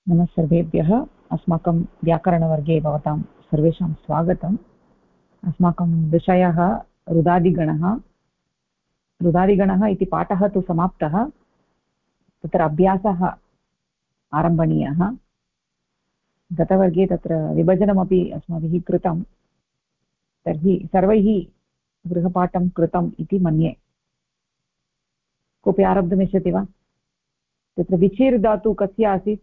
नमः सर्वेभ्यः। अस्माकं व्याकरणवर्गे भवतां सर्वेषां स्वागतम्। अस्माकं विषयः रुदादिगणः। रुदादिगणः इति पाठः तु समाप्तः, तत्र अभ्यासः आरम्भणीयः। गतवर्गे तत्र विभजनमपि अस्माभिः कृतं, तर्हि सर्वैः गृहपाठं कृतम् इति मन्ये। कोऽपि आरब्धुमिच्छति वा? तत्र विचिर् धातु कस्य आसीत्?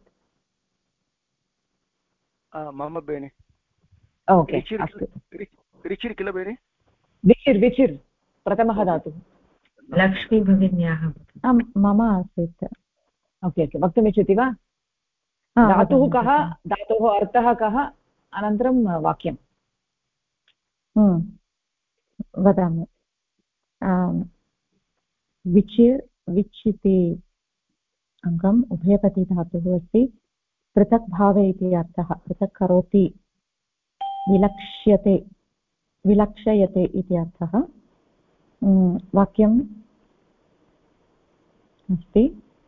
मम बेनि। ओके, अस्तु। रिचिर् किल बेनि? विचिर् प्रथमः धातुः। लक्ष्मी भगिन्याः। मम आसीत्। ओके ओके, वक्तुमिच्छति वा? धातुः कः, धातोः अर्थः कः, अनन्तरं वाक्यं वदामि। विचिर् विच् इति अङ्गम् उभयपदीधातुः अस्ति। पृथक् भावे इति अर्थः। पृथक् करोति, विलक्ष्यते, विलक्षयते इति अर्थः। वाक्यम् अस्ति,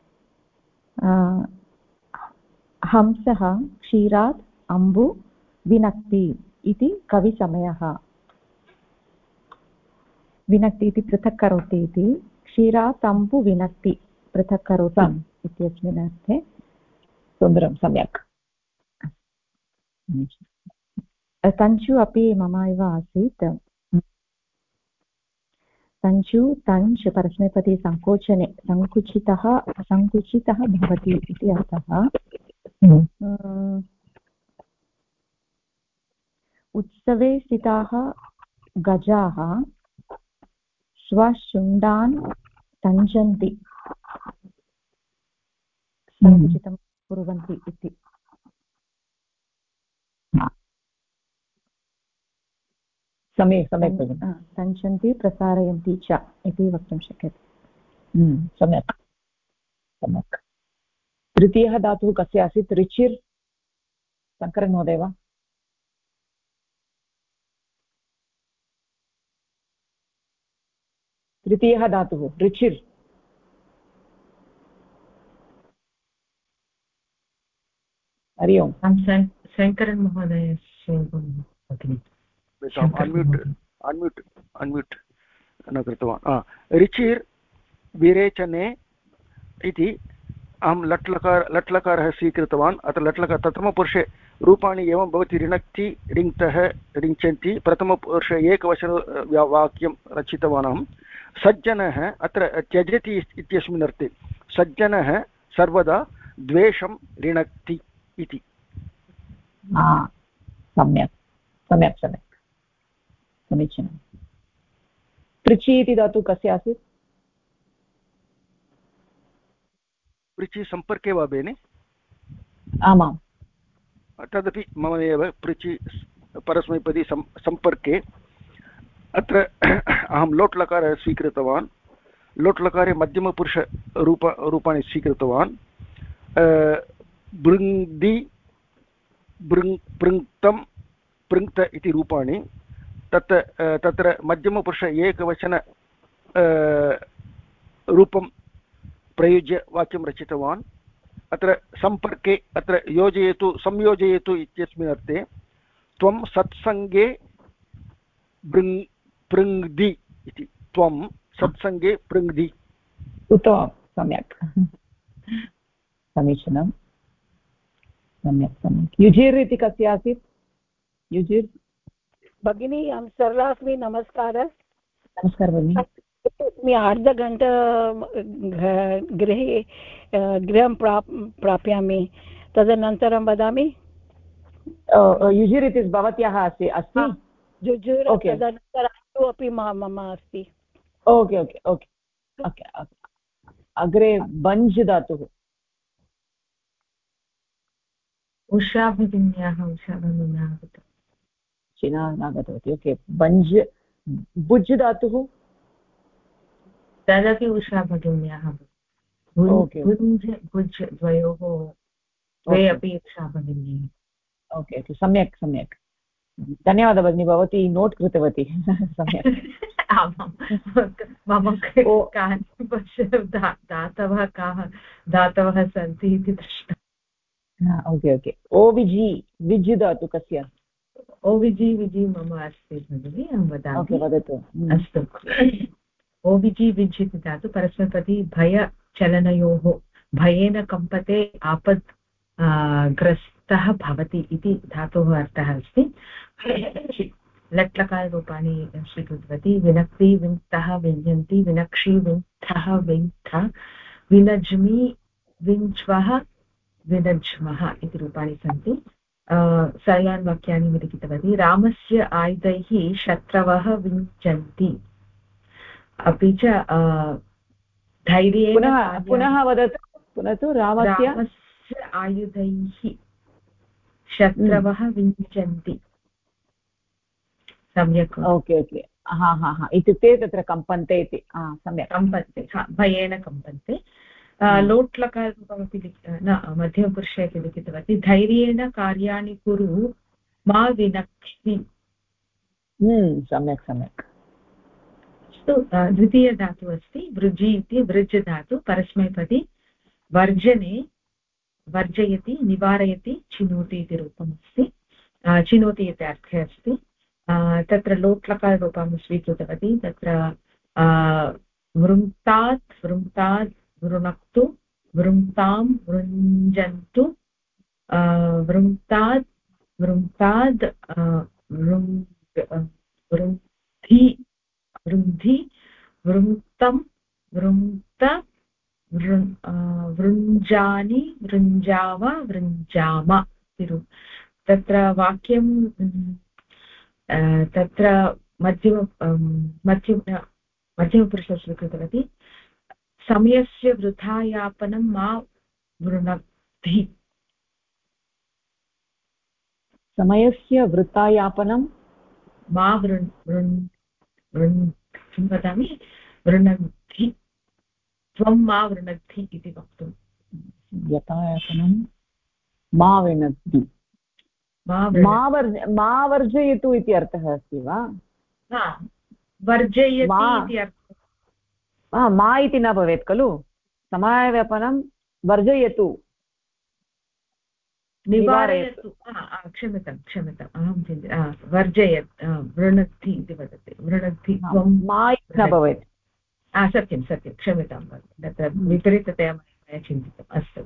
हंसः क्षीरात् अम्बु विनक्ति इति कविसमयः। विनक्ति इति पृथक् करोति इति, क्षीरात् अम्बु विनक्ति पृथक् करोति इत्यस्मिन् अर्थे। सुन्दरं, सम्यक्। तञ्चु अपि मम एव आसीत्। तञ्चु तञ्च् परस्मैपदी सङ्कोचने सङ्कुचितः भवति इति अर्थः। उत्सवे स्थिताः गजाः स्वशुण्डान् तञ्जन्ति, सङ्कुचितं कुर्वन्ति इति। सम्यक् सम्यक् तञ्चन्ति प्रसारयन्ति च इति वक्तुं शक्यते। सम्यक् सम्यक्। तृतीयः धातुः कस्य आसीत्? रिचिर्। शङ्करन् महोदय वा? तृतीयः धातुः रिचिर्। हरि ओम्। शङ्करन् महोदय अन्म्यूट् न कृतवान्। रिचिर् विरेचने इति अहं लट्लकारः स्वीकृतवान्। अत्र लट्लकार प्रथमपुरुषे रूपाणि एवं भवति। ऋणक्ति, ऋङ्क्तः, ऋञ्चन्ति। प्रथमपुरुषे एकवचन वाक्यं रचितवान् अहं। सज्जनः अत्र त्यजति इत्यस्मिन् अर्थे। सज्जनः सर्वदा द्वेषं ऋणक्ति इति। सम्यक् सम्यक् सम्यक्, समीचीनं। पृचि इति धातुः कस्य आसीत्? पृचि सम्पर्के वा बेनि? आमां, तदपि मम एव। पृचि परस्मैपदी सम्पर्के। अत्र अहं लोट्लकारः स्वीकृतवान्। लोट्लकारे मध्यमपुरुषरूपाणि स्वीकृतवान्। बृङ्दि, पृङ्क्तं, पृङ्क्त इति रूपाणि। तत्र मध्यमपुरुष एकवचन रूपं प्रयुज्य वाक्यं रचितवान्। अत्र सम्पर्के, अत्र योजयतु, संयोजयतु इत्यस्मिन् अर्थे। त्वं सत्सङ्गे पृङ्दि इति। त्वं सत्सङ्गे पृङ्दि। उत्तमं, सम्यक्, समीचीनं, सम्यक् सम्यक्। युजिर् इति कस्य आसीत्? युजिर् भगिनी, अहं सरला अस्मि। नमस्कारः। नमस्कारः भगिनी। अस्मि अर्धघण्टा गृहं प्राप्यामि, तदनन्तरं वदामि। युजिर् इति भवत्याः अस्ति? जुजुर्, तदनन्तरं अपि मम अस्ति। Okay okay okay okay. अग्रे बञ्ज् धातुः। उषा भगिन्याः चिना नागतवती। ओके, बञ्ज्। भुज् धातुः तदपि उषा भगिन्याः। भुज् द्वयोः द्वे अपि उषा भगिन्याः। ओके ओके, सम्यक् सम्यक्। धन्यवादः भगिनी, भवती नोट् कृतवती। सम्यक्। आमां, मम धातवः काः धातवः सन्ति इति दृष्टम्। ओके ओके ओविजि विज् धातु कस्य ओविजि विजि मम अस्ति भगिनि अहं वदामि वदतु अस्तु ओविजि विज् इति धातु परस्मैपदी भयचलनयोः भयेन कम्पते आपद् ग्रस्तः भवति इति धातोः अर्थः अस्ति लट्लकाररूपाणि स्वीकृतवती विनक्ति विन्तः विञ्जन्ति विनक्षि विन्थः विन्थ विनज्मि विञ्च्वः विनज्मः इति रूपाणि सन्ति सरलान् वाक्यानि लिखितवती रामस्य आयुधैः शत्रवः विञ्चन्ति अपि च धैर्येण पुनः वदतु रामस्य आयुधैः शत्रवः विञ्चन्ति सम्यक् ओके ओके इत्युक्ते तत्र कम्पन्ते इति सम्यक् कम्पन्ते भयेन कम्पन्ते लोट् लकाररूपमपि न मध्यमपुरुषे अपि लिखितवती धैर्येण कार्याणि कुरु मा विनक्ति सम्यक् सम्यक् अस्तु द्वितीयधातुः अस्ति वृजि इति वृज् धातु परस्मैपदी वर्जने वर्जयति निवारयति चिनोति इति रूपमस्ति चिनोति इति अर्थे अस्ति तत्र लोट्लकाररूपं स्वीकृतवती तत्र वृङ्क्तात् वृङ्क्तात् वृणक्तु वृङ्क्तां वृञ्जन्तु वृङ्क्तात् वृङ्क्ताद् वृन्धि वृन्धि वृङ्क्तं वृङ्क्त वृञ्जानि वृञ्जाव वृञ्जाम तत्र वाक्यं तत्र मध्यमपुरुषः स्वीकृतवती समयस्य वृथायापनं मा वृणद्धि समयस्य वृथायापनं मा किं वदामि वृणद्धि त्वं मा वृणद्धि इति वक्तुं यथायापनं मा वृणद्धि मा वर्जयतु इति अर्थः अस्ति वा वर्जयति इति अर्थः मा इति न भवेत् खलु समयव्यापनं वर्जयतु निवारयतु क्षम्यताम् अहं वर्जयत् वृणद्धि इति वदति वृणद्धि मा इति न भवेत् सत्यं क्षम्यतां तत्र विपरीततया मया चिन्तितम् अस्तु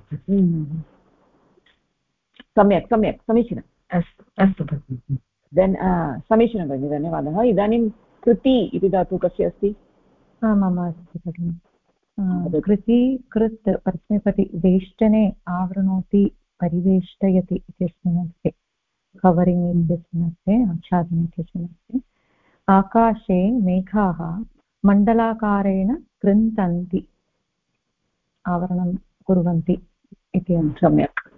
सम्यक् समीचीनम् अस्तु भगिनि देन् समीचीनं भगिनि धन्यवादः इदानीं कृति इति धातुः कस्य अस्ति मम अस्ति भगिनि कृति कृत् परस्मैपदी वेष्टने आवृणोति परिवेष्टयति इत्यस्मिन् अर्थे कवरिङ्ग् इत्यस्मिन् अर्थे आच्छादनम् इत्यस्मिन् अर्थे आकाशे मेघाः मण्डलाकारेण कृन्तन्ति आवरणं कुर्वन्ति इति सम्यक्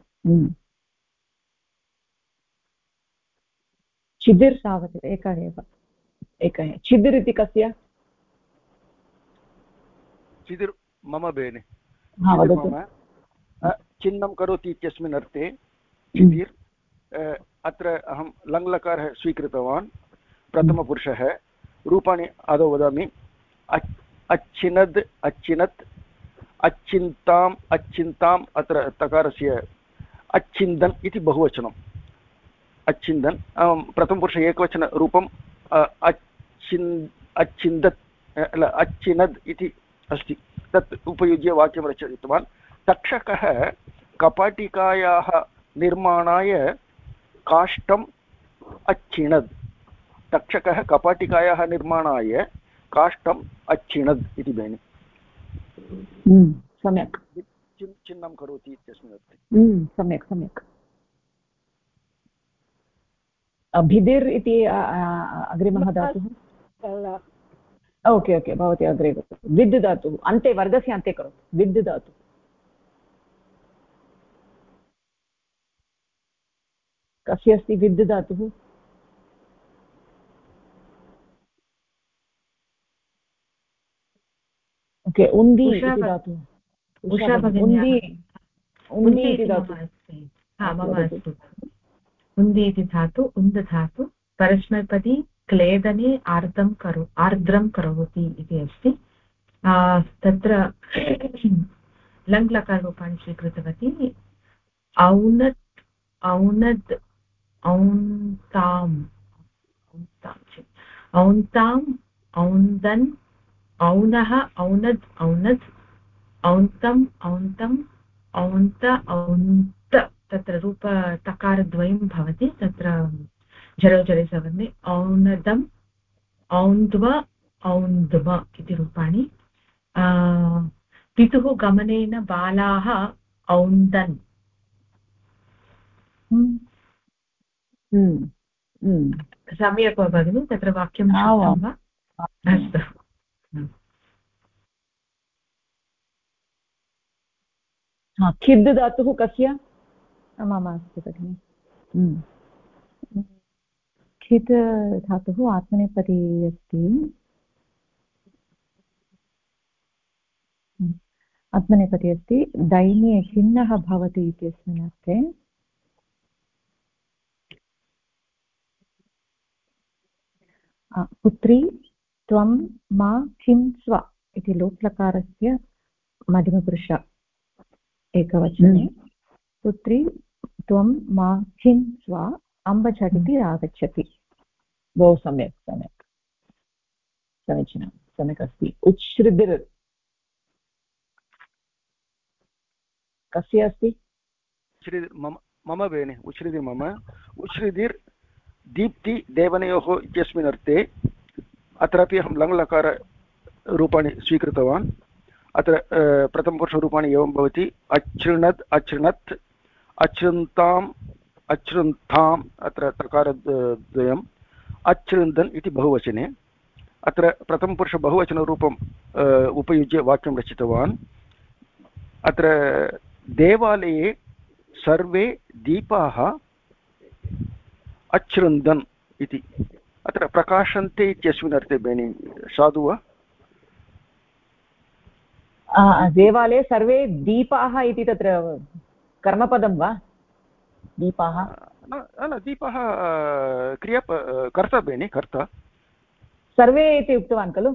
चिदिर् तावत् एकः एव चिदिर् इति कस्य चिदिर् मम बेने चिह्नं करोति इत्यस्मिन् अर्थे चिदिर् अत्र अहं लङ्लकारः स्वीकृतवान् प्रथमपुरुषः रूपाणि आदौ वदामि अच्छिनद् अच्छिनत् अच्छिन्ताम् अच्छिन्ताम् अत्र तकारस्य अच्छिन्दन् इति बहुवचनम् अच्छिन्दन् प्रथमपुरुष एकवचनरूपम् अच्छिन्दत् अच्छिनद् इति अस्ति तत् उपयुज्य वाक्यं रचितवान् तक्षकः कपाटिकायाः निर्माणाय काष्ठम् अच्छिणद् तक्षकः कपाटिकायाः निर्माणाय काष्ठम् अच्छिणद् इति बेनि सम्यक् चिह्नं करोति इत्यस्मिन् अर्थे सम्यक् भिदिर् इति अग्रिमः धातुः ओके भवती अग्रे वदतु विद् धातुः अन्ते वर्गस्य अन्ते करोतु विद् धातुः कस्य अस्ति विद् धातुः ओके उन्दी इति धातुः उन्दी इति धातुः उन्दी इति धातु उन्द धातु परस्मैपदी क्लेदने आर्द्रं करोति इति अस्ति तत्र लङ्लकाररूपाणि स्वीकृतवती औनत् औनद् औन्ताम् औन्ताम् औन्दन् औनः औनद् औनद् औन्तम् औन्तम् औन्त औन्त तत्र रूप तकारद्वयं भवति तत्र जलौजले सवर्णे औनदम् औन्द्व औन्द्म इति रूपाणि पितुः गमनेन बालाः औन्दन् सम्यक् वा भगिनि तत्र वाक्यं शुद्धं वा अस्तु खिद् धातुः कस्य मम अस्ति भगिनि खिद् धातुः आत्मनेपदी अस्ति आत्मनेपदी अस्ति दैन्ये खिन्नः भवति इत्यस्मिन् अर्थे पुत्री त्वं मा खिंस्व इति लोट्लकारस्य मध्यमपुरुष एकवचने पुत्री त्वं मा खिंस्व अम्ब झटिति आगच्छति बहु सम्यक् सम्यक् समीचीनं सम्यक् अस्ति उच्छ्रिदिर् कस्य अस्ति मम बेने उच्छ्रिदिर् मम उच्छ्रिदिर् दीप्ति देवनयोः इत्यस्मिन् अर्थे अत्रापि अहं लङ्लकाररूपाणि स्वीकृतवान् अत्र प्रथमपुरुषरूपाणि एवं भवति अच्छृणद् अच्छृणत् अच्छृन्ताम् अच्छृन्ताम् अत्र तकारद्वयम् अच्छृन्दन् इति बहुवचने अत्र प्रथमपुरुषबहुवचनरूपम् उपयुज्य वाक्यं रचितवान् अत्र देवालये सर्वे दीपाः अच्छृन्दन् इति अत्र प्रकाशन्ते इत्यस्मिन् अर्थे बेनि साधु वा देवालये सर्वे दीपाः इति तत्र कर्मपदं वा दीपाः न दीपः क्रिया कर्ता बेनि कर्ता सर्वे इति उक्तवान् खलु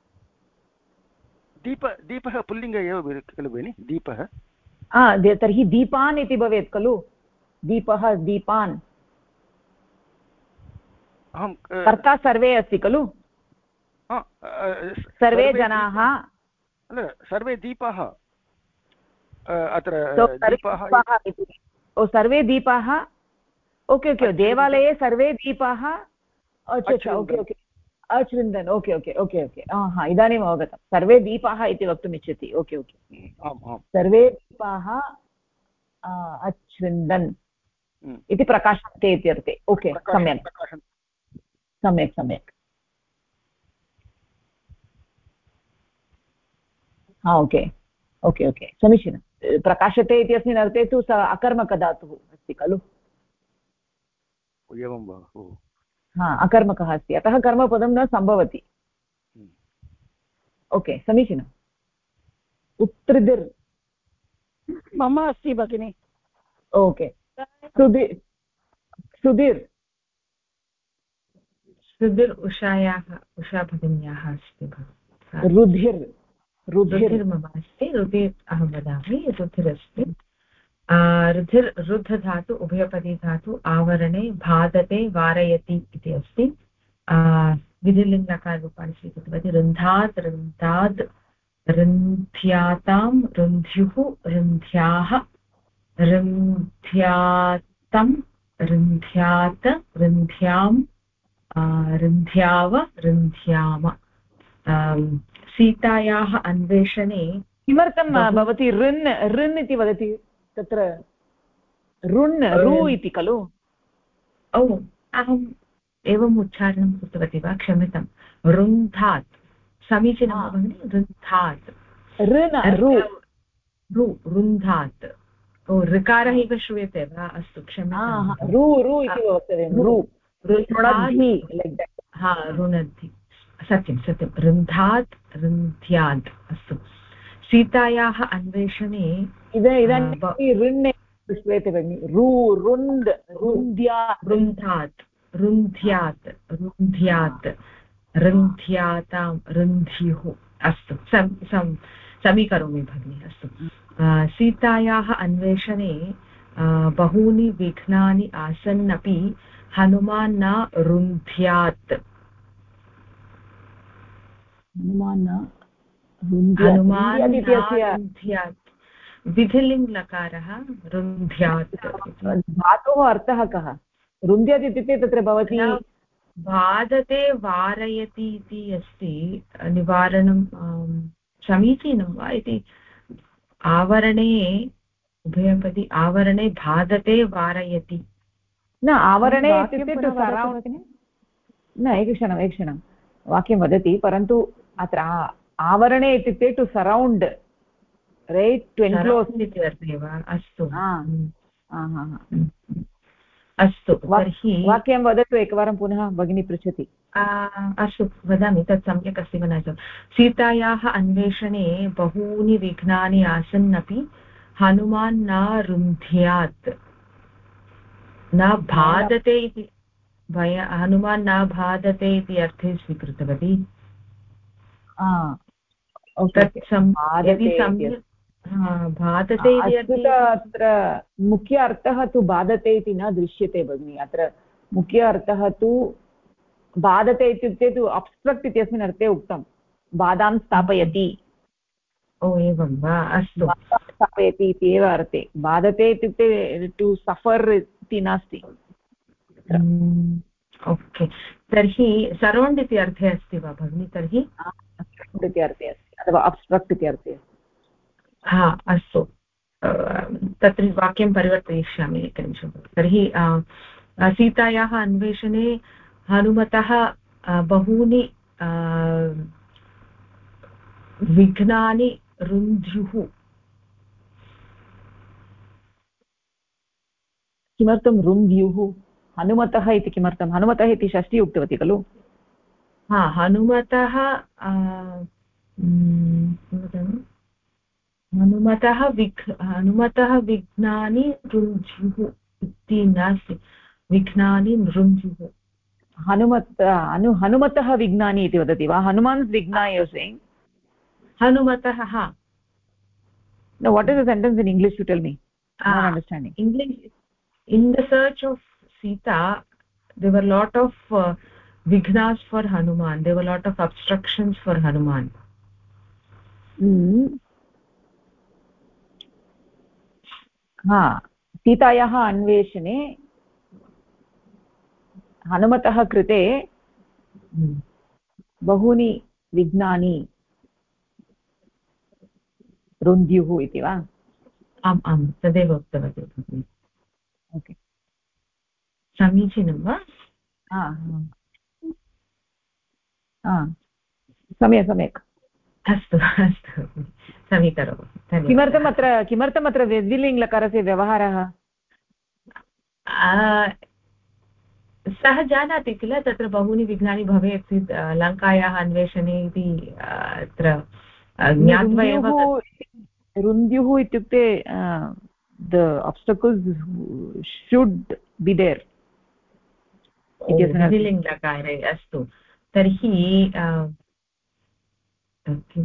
दीपः पुल्लिङ्ग एव खलु बेनि दीपः तर्हि दीपान् इति भवेत् खलु दीपः दीपान् कर्ता सर्वे अस्ति खलु सर्वे जनाः सर्वे दीपाः अत्र सर्वे दीपाः ओके ओके देवालये सर्वे दीपाः ओके ओके अच्छृन्दन् ओके ओके ओके ओके हा इदानीम् अवगतं सर्वे दीपाः इति वक्तुम् इच्छति ओके ओके सर्वे दीपाः अच्छृन्दन् इति प्रकाशन्ते इत्यर्थे ओके सम्यक् सम्यक् सम्यक् ओके ओके ओके समीचीनं प्रकाशते इत्यस्मिन् अर्थे तु स अकर्मकधातुः अस्ति खलु एवं वा अकर्मकः अस्ति अतः कर्मपदं न सम्भवति ओके समीचीनम् उत्तृदिर् मम अस्ति भगिनि ओके सुधीर् उषायाः उषा भगिन्याः अस्ति रुधिर् मम अस्ति रुधिर् अहं वदामि रुधिरस्ति रुधिर् रुद्ध धातु उभयपदी धातु आवरणे बाधते वारयति इति अस्ति विधिलिङ्गकाररूपाणि स्वीकृतवती रुन्धात् रुन्धाद् रुन्ध्यातां रुन्ध्युः रुन्ध्याः रुन्ध्यातं रुन्ध्यात् रुन्ध्यां रुन्ध्याव रुन्ध्याम सीतायाः अन्वेषणे किमर्थं भवती ऋन् इति वदति तत्र ऋन् रु इति खलु अहम् एवम् उच्चारणं कृतवती वा क्षम्यतां रुन्धात् समीचीनं भगिनि रुन्धात् ऋकारः इव श्रूयते वा अस्तु क्षम्यतां रु इति वक्तव्यं रुणद्धि सत्यं सत्यं रुन्धात् रुन्ध्यात् अस्तु सीतायाः अन्वेषणे इदानीं ऋन् श्रूयते भगिनि रुन्धात् रुन्ध्यात् रुन्ध्यात् रुन्ध्यातां रुन्ध्युः अस्तु समीकरोमि भगिनि अस्तु सीतायाः अन्वेषणे बहूनि विघ्नानि आसन्नपि हनुमान् न रुन्ध्यात् हनुमान् हनुमान् न रुन्ध्यात् विधिलिङ्ग् लकारः रुन्ध्यात् धातोः अर्थः कः रुन्ध्यत् इत्युक्ते तत्र भवती बाधते वारयति इति अस्ति निवारणं समीचीनं वा इति आवरणे उभयपदी आवरणे बाधते वारयति न आवरणे इत्युक्ते टु सरौण्ड् न एकक्षणं वाक्यं वदति परन्तु अत्र आवरणे इत्युक्ते to surround right to enclose इति अर्थे वा अस्तु अस्तु तर्हि वाक्यं वदतु एकवारं पुनः भगिनी पृच्छति अस्तु वदामि तत् सम्यक् अस्ति वा न सीतायाः अन्वेषणे बहूनि विघ्नानि आसन्नपि हनुमान् न रुन्ध्यात् न बाधते इति हनुमान् न बाधते इति अर्थे स्वीकृतवती बाधते इति अत्र मुख्य अर्थः तु बाधते इति न दृश्यते भगिनि अत्र मुख्य अर्थः तु बाधते इत्युक्ते तु अब्स्ट्रक्ट् इत्यस्मिन् अर्थे उक्तं बाधां स्थापयति ओ एवं वा अस्तु स्थापयति इति एव अर्थे बाधते इत्युक्ते टु सफर् इति नास्ति ओके तर्हि सरौण्ड् इति अर्थे अस्ति वा भगिनि तर्हि इति अर्थे अस्ति अथवा अब्स्ट्रक्ट् इति अर्थे हा अस्तु तत्र वाक्यं परिवर्तयिष्यामि एकनिमिषं तर्हि सीतायाः अन्वेषणे हनुमतः बहूनि विघ्नानि रुन्ध्युः किमर्थं रुन्ध्युः हनुमतः इति किमर्थं हनुमतः इति षष्ठी उक्तवती खलु हा हनुमतः विघ्नानि रुन्ध्युः इति नास्ति विघ्नानि रुन्ध्युः हनुमतः विघ्नानि इति वदति वा हनुमान् विघ्ना यु सेयिङ्ग् हनुमतः हा no what is the sentence in english you tell me I'm not understanding english in the search of Sita there were lot of vighnas for Hanuman there were lot of obstructions for Hanuman हा सीतायाः अन्वेषणे हनुमतः कृते बहूनि विघ्नानि रुन्ध्युः इति वा आम् आम् तदेव उक्तवती ओके समीचीनं वा सम्यक् अस्तु अस्तु समीकरोमि किमर्थमत्र विधिलिङ्ग्लकारस्य व्यवहारः सः जानाति किल तत्र बहूनि विघ्नानि भवेत् लङ्कायाः अन्वेषणे इति अत्र ज्ञात्वा एव रुन्ध्युः इत्युक्ते the obstacles should be there विधिलिङ्गकारे अस्तु तर्हि किं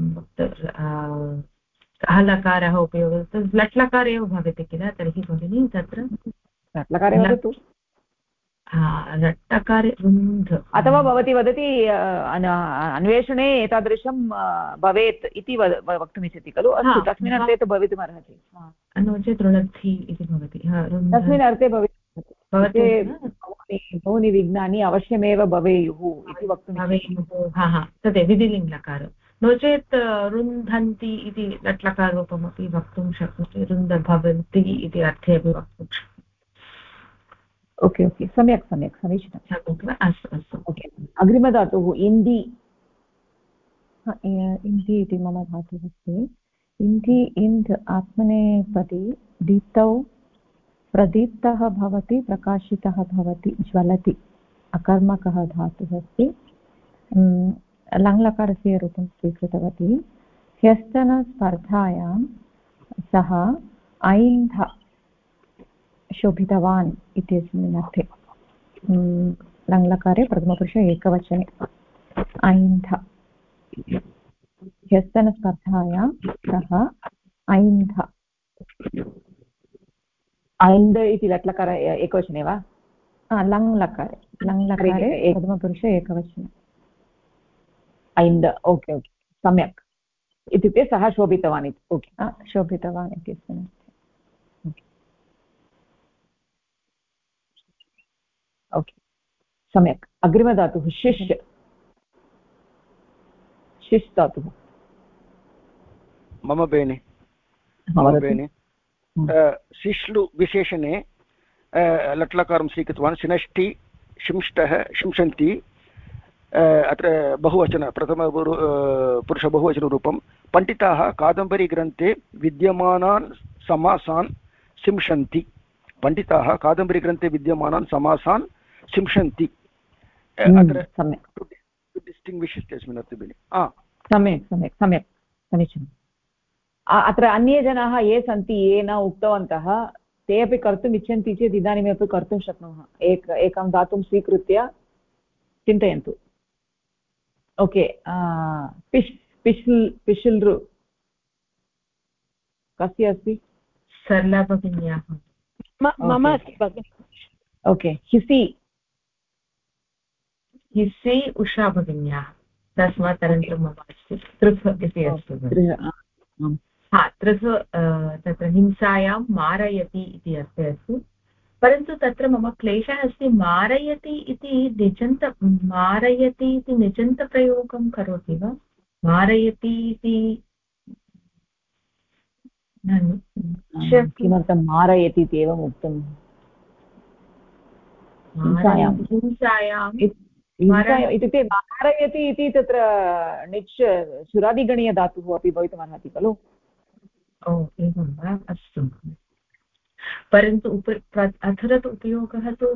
कः लकारः उपयोगः लट् लकार एव भवति किल तर्हि भगिनी तत्र लट्लकारे वदतु लट्लकारे रुन्ध् अथवा भवती वदति अन्वेषणे एतादृशं भवेत् इति वक्तुमिच्छति खलु अस्तु तस्मिन् अर्थे तु भवितुमर्हति नो चेत् रुणद्धि इति भवति तस्मिन् अर्थे बहूनि विघ्नानि अवश्यमेव भवेयुः इति वक्तुं तदेव विधिलिङ्गकार नो चेत् रुन्धन्ति इति लट्लकाररूपमपि वक्तुं शक्नोति रुन्ध भवन्ति इति अर्थे अपि वक्तुं शक्नोति ओके ओके सम्यक् समीचीनम् अस्तु ओके अग्रिमधातुः इन्धि इन्धि इति मम धातुः अस्ति इन्धि इन्ध् आत्मनेपदी दीप्तौ प्रदीप्तः भवति प्रकाशितः भवति ज्वलति अकर्मकः धातुः अस्ति लङ्लकारस्य रूपं स्वीकृतवती ह्यस्तनस्पर्धायां सः ऐन्ध शोभितवान् इत्यस्मिन् अर्थे लङ्लकारे प्रथमपुरुषे एकवचने ऐन्ध ह्यस्तनस्पर्धायां सः ऐन्ध ऐन्द् इति लट्लकार एकवचने वा? लङ् लकारे प्रथमपुरुष एकवचने ऐन्द् ओके ओके सम्यक् इत्युक्ते सः शोभितवान् इति ओके शोभितवान् इत्यस्मिन् ओके सम्यक् अग्रिमधातुः शिश् शिश् धातुः मम बेनि शिश्लु विशेषणे लट्लकारं स्वीकृतवान् शिनष्टि शिंष्टः शिंशन्ति अत्र बहुवचन प्रथम पुरुष बहुवचनरूपं पण्डिताः कादम्बरीग्रन्थे विद्यमानान् समासान् शिंशन्ति पण्डिताः कादम्बरीग्रन्थे विद्यमानान् समासान् शिंशन्ति अत्र सम्यक् डिस्टिङ्ग्विश् इत्यस्मिन् अर्थे भगिनि सम्यक् सम्यक् सम्यक् समीचीनम् अत्र अन्ये जनाः ये सन्ति ये न उक्तवन्तः ते अपि कर्तुम् इच्छन्ति चेत् इदानीमपि कर्तुं शक्नुमः एकं धातुं स्वीकृत्य चिन्तयन्तु ओके पिश् पिश्ल् पिशिल्रु कस्य अस्ति सरला भगिन्याः मम अस्ति भगिनि ओके हिसि हिस्सै उषा भगिन्याः तस्मात् अनन्तरं मम अस्ति तृथ इति अस्ति तृथ तत्र हिंसायां मारयति इति अर्थे अस्ति परन्तु तत्र मम क्लेशः अस्ति मारयति इति निजन्तप्रयोगं करोति वा मारयति इति किमर्थं मारयति इति एवम् उक्तम् हिंसायां इत्युक्ते मारयति इति तत्र निच् सुरादिगणीयधातुः अपि भवितुमर्हति खलु ओ एवं वा अस्तु परन्तु अथरत् उपयोगः तु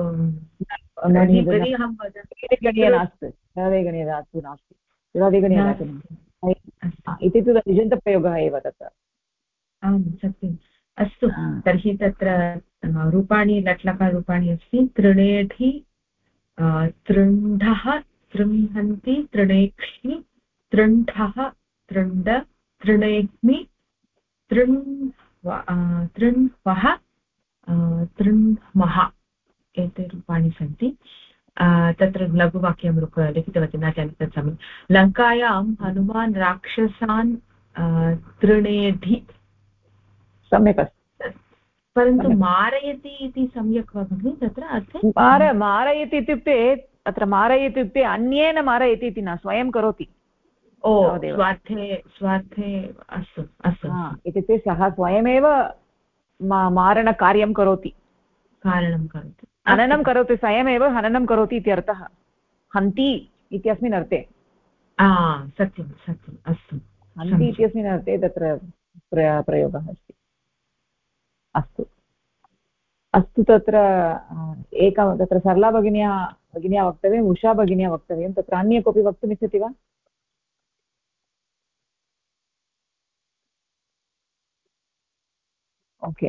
सुरादिगणीयधातुः नास्ति सुरादिगणीयधातुः इति तु निजन्तप्रयोगः एव तत्र आम् सत्यम् अस्तु तर्हि तत्र रूपाणि लट्लकाररूपाणि अस्ति तृणेढि तृण्ढः तृण्हन्ति तृणेक्ष्मि तृण्ठः तृण्ड तृणेग्मि तृण्वः तृण्मः एते रूपाणि सन्ति तत्र लघुवाक्यं लिखितवती न जाने तत् समये लङ्कायां हनुमान् राक्षसान् तृणेधि सम्यक् अस्ति परन्तु मारयति इति सम्यक् वा भगिनि तत्र अर्थे मारयति इत्युक्ते अत्र मारयति इत्युक्ते अन्येन मारयति इति न स्वयं करोति ओ स्वार्थे अस्तु अस्तु इत्युक्ते सः स्वयमेव मारणकार्यं करोति हननं करोति स्वयमेव हननं करोति इति अर्थः हन्ति इत्यस्मिन् अर्थे सत्यं सत्यम् अस्तु हन्ति इत्यस्मिन् अर्थे तत्र प्रयोगः अस्ति अस्तु अस्तु तत्र एकं तत्र सरला भगिन्या वक्तव्यम् उषा भगिन्या वक्तव्यं तत्र अन्य कोऽपि वक्तुमिच्छति वा ओके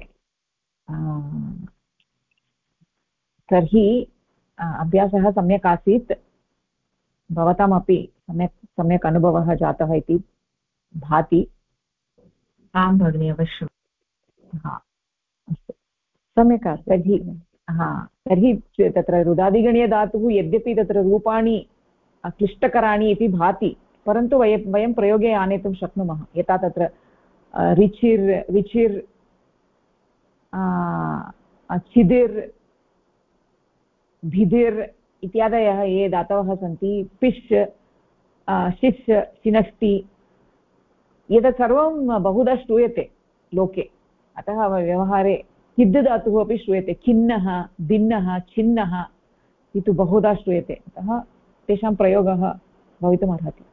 तर्हि अभ्यासः सम्यक् आसीत् भवतामपि सम्यक् अनुभवः जातः इति भाति आं भगिनि अवश्यं अस्तु सम्यक् तर्हि तर्हि तत्र रुदादिगणीयधातुः यद्यपि तत्र रूपाणि क्लिष्टकराणि इति भाति परन्तु वयं प्रयोगे आनेतुं शक्नुमः यथा तत्र रिचिर् विचिर् छिदिर् भिदिर् इत्यादयः ये धातवः सन्ति पिश् शिश् शिनष्टि एतत् सर्वं बहुधा श्रूयते लोके अतः व्यवहारे किद् धातुः अपि श्रूयते खिन्नः भिन्नः छिन्नः इति बहुधा श्रूयते अतः तेषां प्रयोगः भवितुमर्हति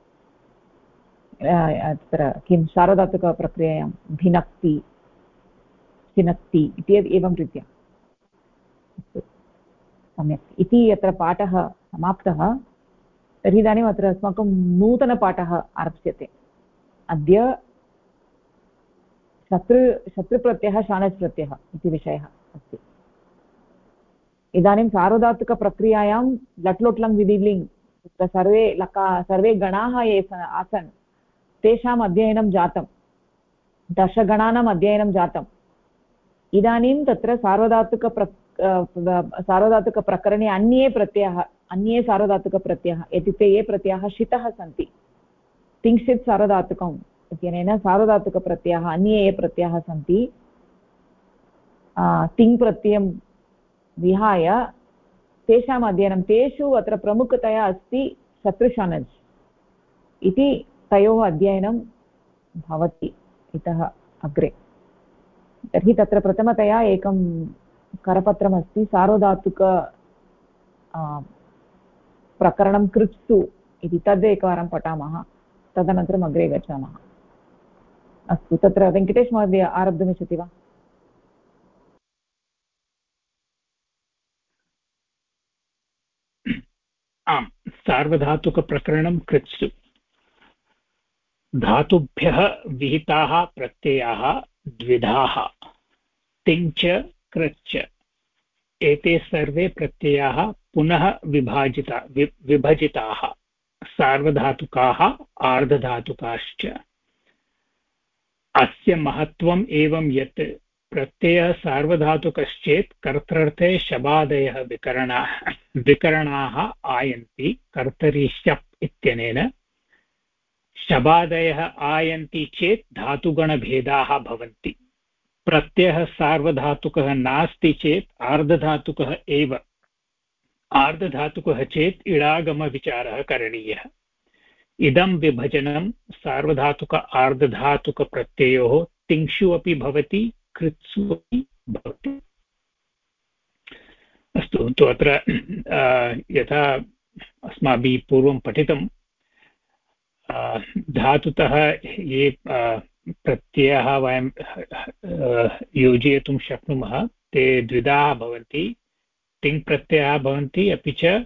तत्र किं सार्वधातुकप्रक्रियायां भिनक्ति चिनक्ति इति एवं रीत्या अस्तु सम्यक् इति अत्र पाठः समाप्तः तर्हि इदानीम् अत्र अस्माकं नूतनपाठः आरप्स्यते अद्य शत्रुप्रत्ययः शानच् प्रत्ययः इति विषयः अस्ति इदानीं सार्वधातुकप्रक्रियायां लट् लोट् लङ् विधिलिङ् तत्र सर्वे गणाः ये आसन् तेषाम् अध्ययनं जातं दशगणानाम् अध्ययनं जातम् इदानीं तत्र सार्वधातुकप्रकरणे अन्ये सार्वधातुकप्रत्ययः इत्युक्ते ये प्रत्ययाः शितः सन्ति तिंशित् सार्वधातुकम् इत्यनेन सार्वधातुकप्रत्ययाः अन्ये ये प्रत्ययाः सन्ति तिङ् प्रत्ययं विहाय तेषाम् अध्ययनं तेषु अत्र प्रमुखतया अस्ति शत्रुषणज् इति तयोः अध्ययनं भवति इतः अग्रे। तर्हि तत्र प्रथमतया एकं करपत्रमस्ति सार्वधातुक प्रकरणं कृत्सु इति तदेकवारं पठामः तदनन्तरम् अग्रे गच्छामः। अस्तु तत्र वेङ्कटेश महोदय आरब्धुमिच्छति वा? आम् सार्वधातुकप्रकरणं कृत्सु धातुभ्यः विहिताः प्रत्ययाः द्विधाः तिञ्च कृच्च एते सर्वे प्रत्ययाः पुनः विभजिताः सार्वधातुकाः आर्धधातुकाश्च। अस्य महत्त्वम् एवं यत् प्रत्ययः सार्वधातुकश्चेत् कर्तृर्थे शबादयः विकरणाः आयन्ति कर्तरि शप् इत्यनेन शबादयः आयन्ति चेत् धातुगणभेदाः भवन्ति। प्रत्ययः सार्वधातुकः नास्ति चेत् आर्धधातुकः एव। आर्धधातुकः चेत् इडागमविचारः करणीयः। इदं विभजनं सार्वधातुक आर्धधातुकप्रत्ययोः तिङ्क्षु अपि भवति कृत्सु अपि भवति। अस्तु तु अत्र यथा अस्माभिः पूर्वं पठितं धातुतः ये प्रत्ययाः वयं योजयितुं शक्नुमः ते द्विधाः भवन्ति तिङ् प्रत्ययाः भवन्ति अपि च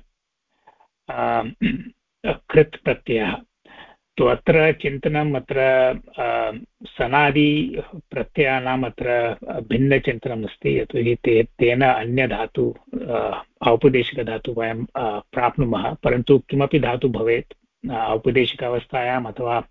कृत् प्रत्ययः। तु अत्र चिन्तनम् अत्र सनादि प्रत्ययानाम् अत्र भिन्नचिन्तनम् अस्ति यतोहि तेन अन्यधातु औपदेशिकधातु वयं प्राप्नुमः परन्तु किमपि धातु भवेत् औपदेशिकावस्थायाम् अथवा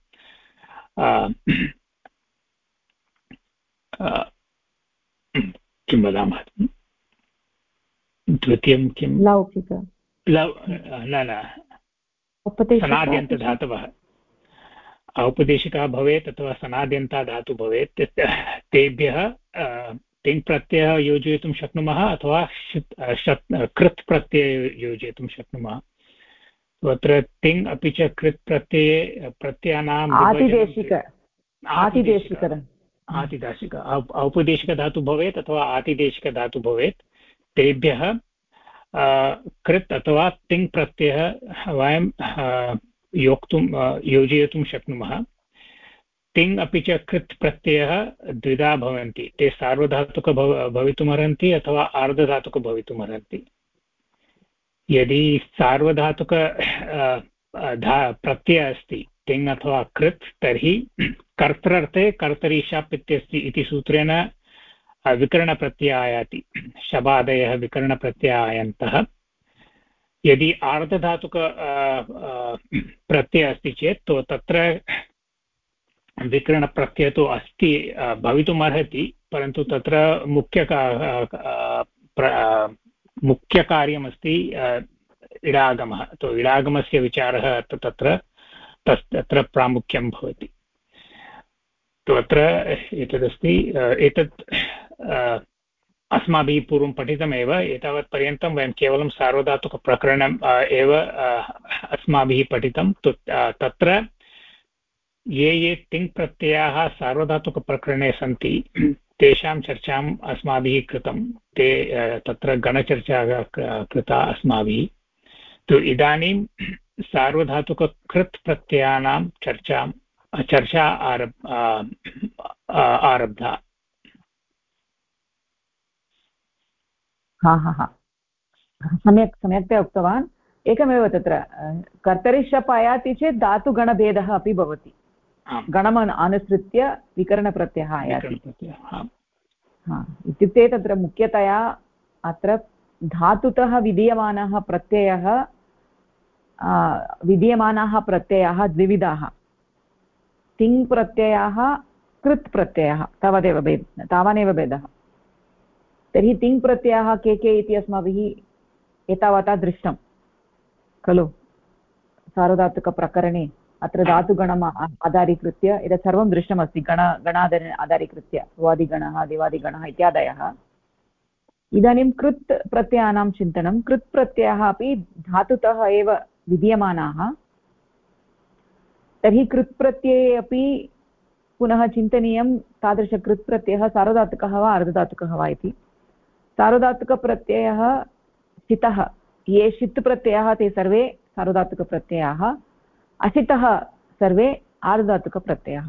किं वदामः द्वितीयं किं लौकिक न सनाद्यन्तधातवः औपदेशिकः भवेत् अथवा सनाद्यन्ता धातु भवेत् तेभ्यः तिङ् प्रत्ययः योजयितुं शक्नुमः अथवा कृत् प्रत्यय योजयितुं शक्नुमः। अत्र तिङ् अपि च कृत् प्रत्ययानाम् आतिदेशिक औपदेशिकधातु भवेत् अथवा आतिदेशिकधातु भवेत् तेभ्यः कृत् अथवा तिङ् प्रत्ययः वयं योजयितुं शक्नुमः। तिङ् अपि च कृत् प्रत्ययः द्विधा भवन्ति ते सार्वधातुक भवितुमर्हन्ति अथवा आर्धधातुक भवितुमर्हन्ति। यदि सार्वधातुक प्रत्ययः अस्ति तिङ् अथवा कृत् तर्हि कर्तृर्थे कर्तरि शप् इति सूत्रेण विकरणप्रत्ययः आयाति शबादयः विकरणप्रत्ययः आयन्तः। यदि आर्धधातुक प्रत्ययः अस्ति चेत् तो तत्र विकरणप्रत्ययः तु अस्ति भवितुमर्हति परन्तु तत्र मुख्यकार्यमस्ति इडागमः। तो इडागमस्य विचारः तत्र प्रामुख्यं भवति। तो अत्र एतदस्ति एतत् अस्माभिः पूर्वं पठितमेव। एतावत्पर्यन्तं वयं केवलं सार्वधातुकप्रकरणम् एव अस्माभिः पठितं। तत्र ये तिङ् प्रत्ययाः सार्वधातुकप्रकरणे सन्ति तेषां चर्चाम् अस्माभिः कृतं। तत्र गणचर्चा कृता अस्माभिः। तु इदानीं सार्वधातुककृत् प्रत्ययानां चर्चा आरब्धा। सम्यक्तया उक्तवान्। एकमेव तत्र कर्तरि शप् आयाति चेत् धातुगणभेदः अपि भवति। गणम् अनुसृत्य विकरणप्रत्ययः आयाति। इत्युक्ते तत्र मुख्यतया अत्र धातुतः विद्यमानाः प्रत्ययाः द्विविधाः तिङ् प्रत्ययः कृत् प्रत्ययः तावदेव तावानेव भेदः। तर्हि तिङ् प्रत्ययः के इति अस्माभिः एतावता दृष्टं खलु सार्वधातुकप्रकरणे। अत्र धातुगणम् आधारीकृत्य एतत् सर्वं दृष्टमस्ति, आधारीकृत्य भुवादिगणः दिवादिगणः इत्यादयः। इदानीं कृत् प्रत्ययानां चिन्तनं। कृत् प्रत्ययः अपि धातुतः एव विद्यमानाः। तर्हि कृत् प्रत्यये अपि पुनः चिन्तनीयं तादृशकृत् प्रत्ययः सार्वधातुकः वा अर्धधातुकः वा इति। सार्वधातुकप्रत्ययः सितः, ये षित् प्रत्ययाः ते सर्वे सार्वधातुकप्रत्ययाः, असितः सर्वे आर्धधातुकप्रत्ययः।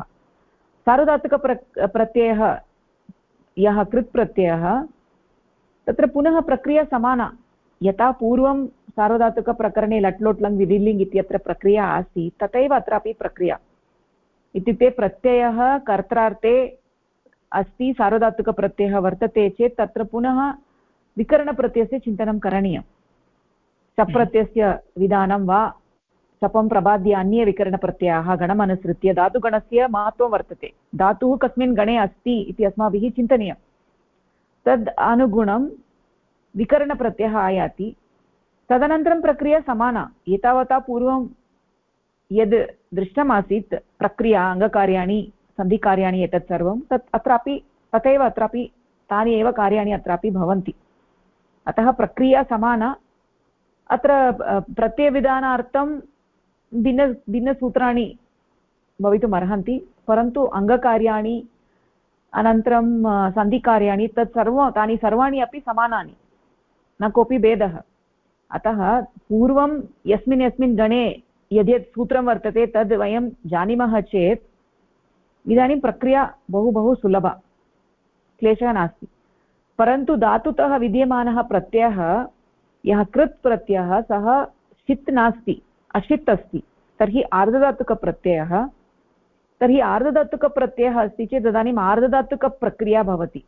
सार्वधातुकप्रत्ययः यः कृत् प्रत्ययः तत्र पुनः प्रक्रिया समाना। यथा पूर्वं सार्वधातुकप्रकरणे लट् लोट् लङ् विधिलिङ् इत्यत्र प्रक्रिया आसीत् तथैव अत्रापि प्रक्रिया। इत्युक्ते प्रत्ययः कर्त्रार्थे अस्ति, सार्वधातुकप्रत्ययः वर्तते चेत् तत्र पुनः विकरणप्रत्ययस्य चिन्तनं करणीयं। सप्रत्ययस्य विधानं वा सपं प्रबाद्य अन्ये विकरणप्रत्ययाः गणमनुसृत्य धातुगणस्य महत्त्वं वर्तते। धातुः कस्मिन् गणे अस्ति इति अस्माभिः चिन्तनीयं। तद् अनुगुणं विकरणप्रत्ययः आयाति। तदनन्तरं प्रक्रिया समाना। एतावता पूर्वं यद् दृष्टमासीत् प्रक्रिया, अङ्गकार्याणि सन्धिकार्याणि एतत् सर्वं तत् अत्रापि तथैव अत्रापि तानि एव कार्याणि अत्रापि भवन्ति। अतः प्रक्रिया समाना। अत्र प्रत्ययविधानार्थं भिन्नसूत्राणि भवितुम् अर्हन्ति, परन्तु अङ्गकार्याणि अनन्तरं सन्धिकार्याणि तानि सर्वाणि अपि समानानि, न कोऽपि भेदः। अतः पूर्वं यस्मिन् गणे यद्यत् सूत्रं वर्तते तद् वयं जानीमः चेत् इदानीं प्रक्रिया बहु सुलभा, क्लेशः नास्ति। परन्तु धातुतः विद्यमानः प्रत्ययः यः कृत् प्रत्ययः सः षित् नास्ति, अषित् अस्ति। तर्हि आर्धधातुकप्रत्ययः। तर्हि आर्धधातुकप्रत्ययः अस्ति चेत् तदानीम् आर्धधातुकप्रक्रिया भवति।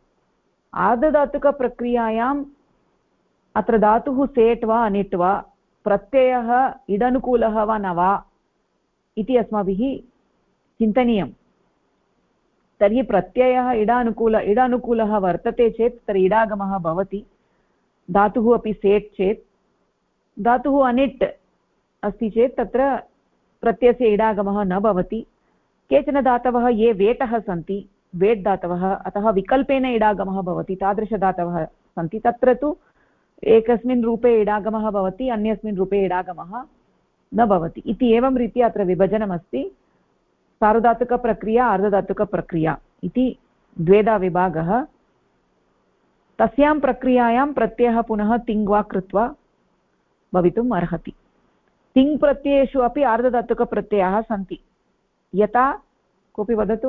आर्धधातुकप्रक्रियायाम् अत्र धातुः सेट् वा अनिट् वा, प्रत्ययः इडनुकूलः वा न वा इति अस्माभिः चिन्तनीयं। तर्हि प्रत्ययः इडानुकूलः वर्तते चेत् तर्हि इडागमः भवति। धातुः अपि सेट् चेत्, धातुः अनिट् अस्ति चेत् तत्र प्रत्ययस्य इडागमः न भवति। केचन धातवः ये वेटः सन्ति, वेट् धातवः, अतः विकल्पेन इडागमः भवति, तादृशधातवः सन्ति। तत्र तु एकस्मिन् रूपे इडागमः भवति, अन्यस्मिन् रूपे इडागमः न भवति इति। एवं रीत्या अत्र विभजनमस्ति। सार्वधातुकप्रक्रिया, अर्धधातुकप्रक्रिया इति द्वेधा विभागः। तस्यां प्रक्रियायां प्रत्ययः पुनः तिङ् वा कृत्वा भवितुम् अर्हति। तिङ् प्रत्ययेषु अपि आर्धधातुकप्रत्ययाः सन्ति। यथा कोऽपि वदतु।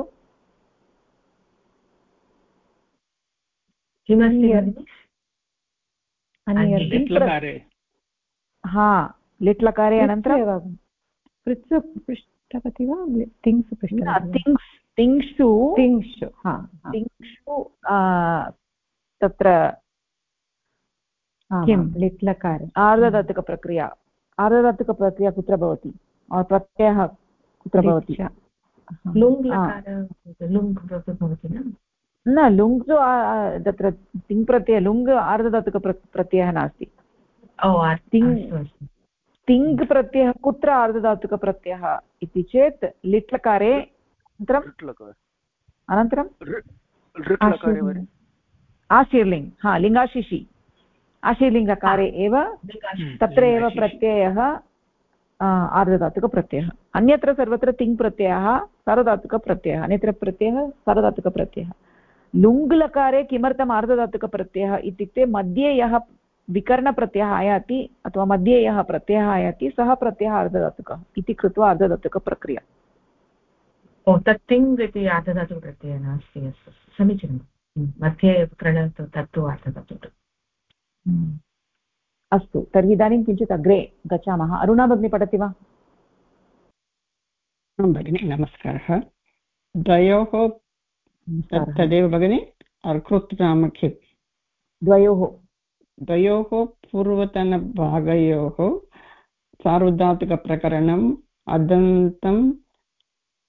लिट्लकारे अनन्तरं पृष्ठवती वा तिङ्सु तिङ्क्षु तत्र किं लिट्लकारे आर्धधातुकप्रक्रिया कुत्र भवति? प्रत्ययः कुत्र भवति? न लुङ् तु तत्र तिङ् प्रत्ययः, लुङ् आर्धधातुकप्रत्ययः नास्ति। तिङ् प्रत्ययः कुत्र आर्धधातुकप्रत्ययः इति चेत् लिट्लकारे अनन्तरं आशीर्लिङ्, लिङ्गाशिषि आशीर्लिङ्गकारे एव तत्र एव प्रत्ययः आर्धधातुकप्रत्ययः। अन्यत्र सर्वत्र तिङ् प्रत्ययः सार्वधातुकप्रत्ययः, अन्यत्र प्रत्ययः सार्वधातुकप्रत्ययः। लुङ्लकारे किमर्थम् आर्धधातुकप्रत्ययः इत्युक्ते मध्ये यः विकरणप्रत्ययः आयाति अथवा मध्ये यः प्रत्ययः आयाति सः प्रत्ययः आर्धधातुकः इति कृत्वा आर्धधातुकप्रक्रिया। तत् तिङ् इति आर्धधातुकप्रत्ययः नास्ति। अस्तु, समीचीनं। मध्ये विकरण तत्तु आर्धधातुकः। अस्तु, तर्हि इदानीं किञ्चित् अग्रे गच्छामः। अरुणा भगिनी पठति वा? भगिनी नमस्कारः। द्वयोः तदेव भगिनी अर्कृत् नाम किं? द्वयोः पूर्वतनभागयोः सार्वधातुकप्रकरणम्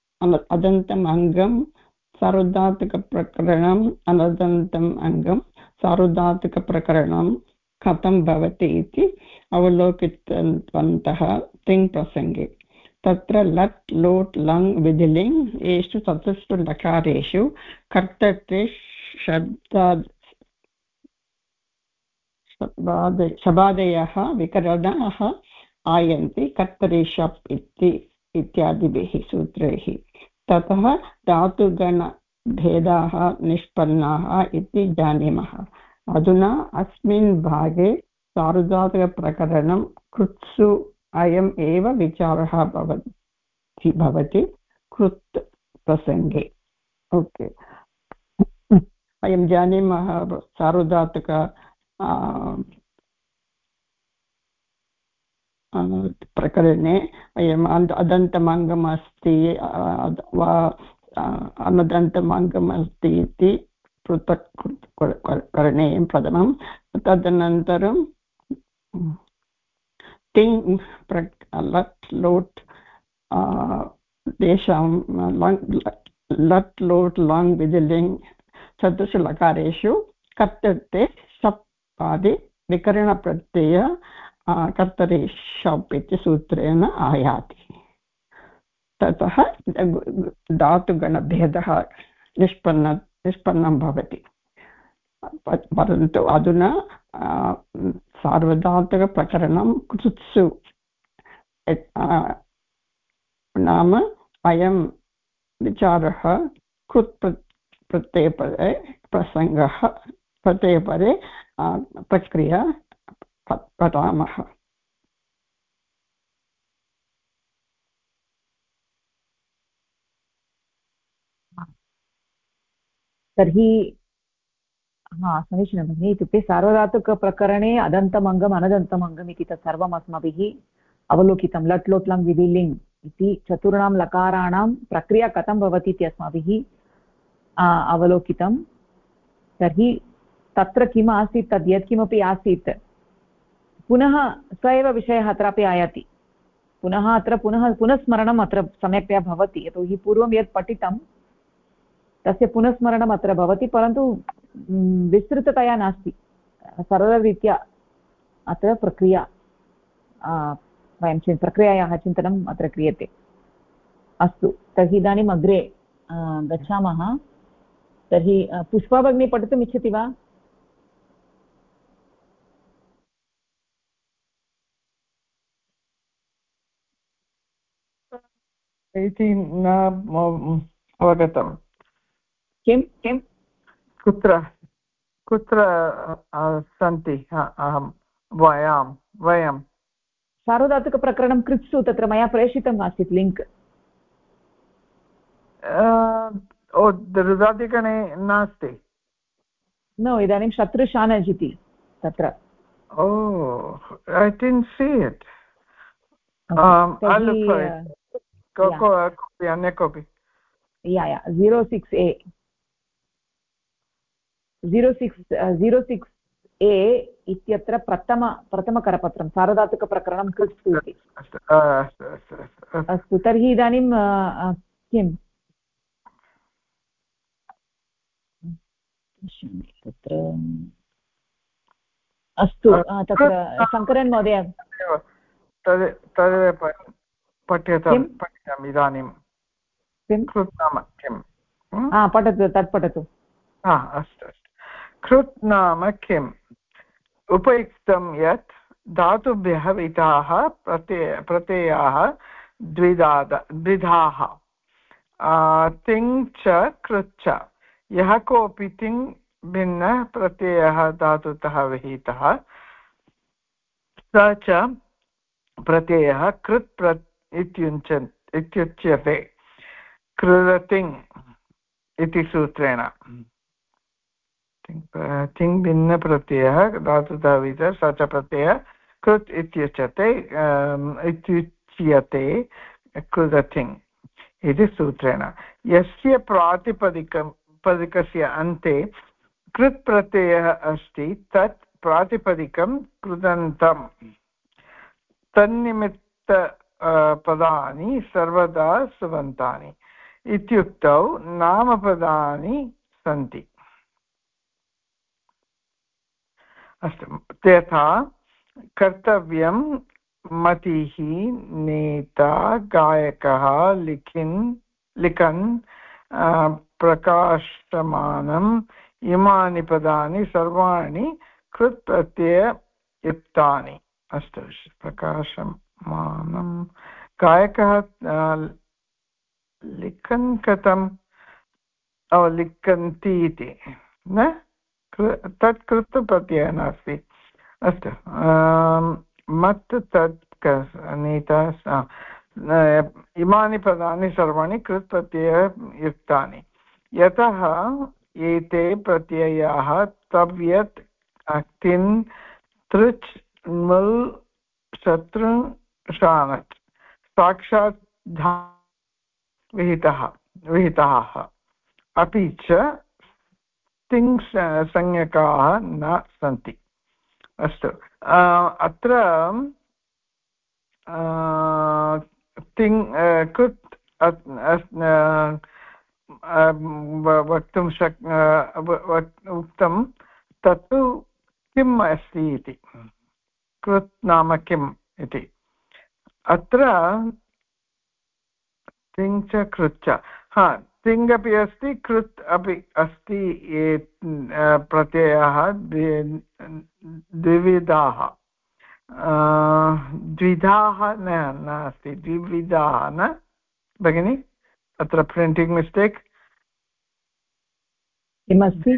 अदन्तम् अङ्गं, सार्वधातुकप्रकरणम् अनदन्तम् अङ्गं, सार्वधातुकप्रकरणं कथं भवति इति अवलोकितवन्तः तिङ् प्रसङ्गे। तत्र लट् लोट् लङ् विधिलिङ् एषु चतुर्षु लकारेषु कर्तृत्वे शब्दादयः विकरणाः आयन्ति कर्तरि शप् इत्यादिभिः सूत्रैः। ततः धातुगणभेदाः निष्पन्नाः इति जानीमः। अधुना अस्मिन् भागे सार्वधातुकप्रकरणं कृत्सु अयम् एव विचारः भवति कृत् प्रसङ्गे। ओके, वयं जानीमः सार्वधातुक प्रकरणे वयम् अदन्तमङ्गम् अस्ति वा अनदन्तमङ्गम् अस्ति इति पृथक् करणीयं प्रथमं। तदनन्तरं तिङ् लट् लोट् तेषां लट् लोट् लाङ् विधिलिङ् चतुर्षु लकारेषु कर्तृत्वे शप् आदि विकरणप्रत्यय कर्तरि शप् इति सूत्रेण आयाति। ततः धातुगणभेदः निष्पन्नं भवति। परन्तु अधुना सार्वधातुकप्रकरणं कृत्सु नाम अयं विचारः कृत् प्रत्ययपरे प्रसङ्गः प्रत्ययपरे प्रक्रिया पठामः। तर्हि समीचीनं भगिनि। इत्युक्ते सार्वधातुकप्रकरणे अदन्तमङ्गम् अनदन्तमङ्गम् इति तत् सर्वम् अस्माभिः अवलोकितं। लट् लोट् लङ् विधिलिङ् इति चतुर्णां लकाराणां प्रक्रिया कथं भवति इति अस्माभिः अवलोकितं। तर्हि तत्र किम् आसीत्, तद् यत्किमपि आसीत् पुनः स एव विषयः अत्रापि आयाति। पुनः अत्र पुनस्मरणम् अत्र सम्यक्तया भवति, यतोहि पूर्वं यत् पठितं तस्य पुनस्मरणम् अत्र भवति, परन्तु विस्तृततया नास्ति, सरलरीत्या अत्र प्रक्रियायाः चिन्तनम् अत्र क्रियते। अस्तु, तर्हि इदानीम् अग्रे गच्छामः। तर्हि पुष्पा भगिनी पठितुम् इच्छति वा? इति न अवगतं। किं किं कुत्र कुत्र सन्ति? अहं वयं सार्वधातुकप्रकरणं कृत्सु तत्र मया प्रेषितम् आसीत् लिङ्क्। रुदादिगणे नास्ति। न, इदानीं शत्रुशानज् इति तत्र। I didn't see it. I'll look for it. अन्य कोऽपि 06A इत्यत्र प्रथमकरपत्रं सार्वधातुकप्रकरणं कृत्सु इति। अस्तु, तर्हि इदानीं किम् तत्र अस्तु, तत्र शङ्करन् महोदय तदेव पठ्यामि इदानीं। कृत् नाम किम्? पठतु, तत् पठतु। अस्तु अस्तु। कृत् नाम किम्? उपयुक्तं यत् धातुभ्यः विधाः प्रत्ययाः द्विधाः तिङ् च कृत् च। यः कोऽपि तिङ् भिन्नः प्रत्ययः धातुतः विहितः स च प्रत्ययः कृत् इत्युच्यते। कृतिङ् इति सूत्रेण तिङ् भिन्नप्रत्ययः धातुतः विहितः स च प्रत्ययः कृत् इत्युच्यते कृतिङ् इति सूत्रेण। यस्य प्रातिपदिकस्य अन्ते कृत् प्रत्ययः अस्ति तत् प्रातिपदिकं कृदन्तम्। तन्निमित्त पदानि सर्वदा सुबन्तानि इत्युक्तौ नामपदानि सन्ति। अस्तु तथा कर्तव्यं मतिः नेता गायकः लिखन् प्रकाशमानम् इमानि पदानि सर्वाणि कृत् प्रत्यययुक्तानि अस्तु प्रकाशमानं गायकः लिखन् कथं लिखन्ति इति न तत् कृत् प्रत्ययः नास्ति अस्तु मत् तत् नेता इमानि पदानि सर्वाणि कृत् प्रत्यययुक्तानि यतः एते प्रत्ययाः तव्यत् तिन् तृच् नुल् शत्रु शानच् साक्षात् विहिताः अपि च तिङ् संज्ञकाः न सन्ति अस्तु अत्र तिङ् कृत् वक्तुं उक्तं तत्तु किम् अस्ति इति कृत् नाम किम् इति अत्र तिङ् च कृत् च तिङ् अपि अस्ति कृत् अपि अस्ति प्रत्ययाः द्विविधाः द्विधाः नास्ति द्विविधाः न भगिनि अत्र प्रिण्टिङ्ग् मिस्टेक् किमस्ति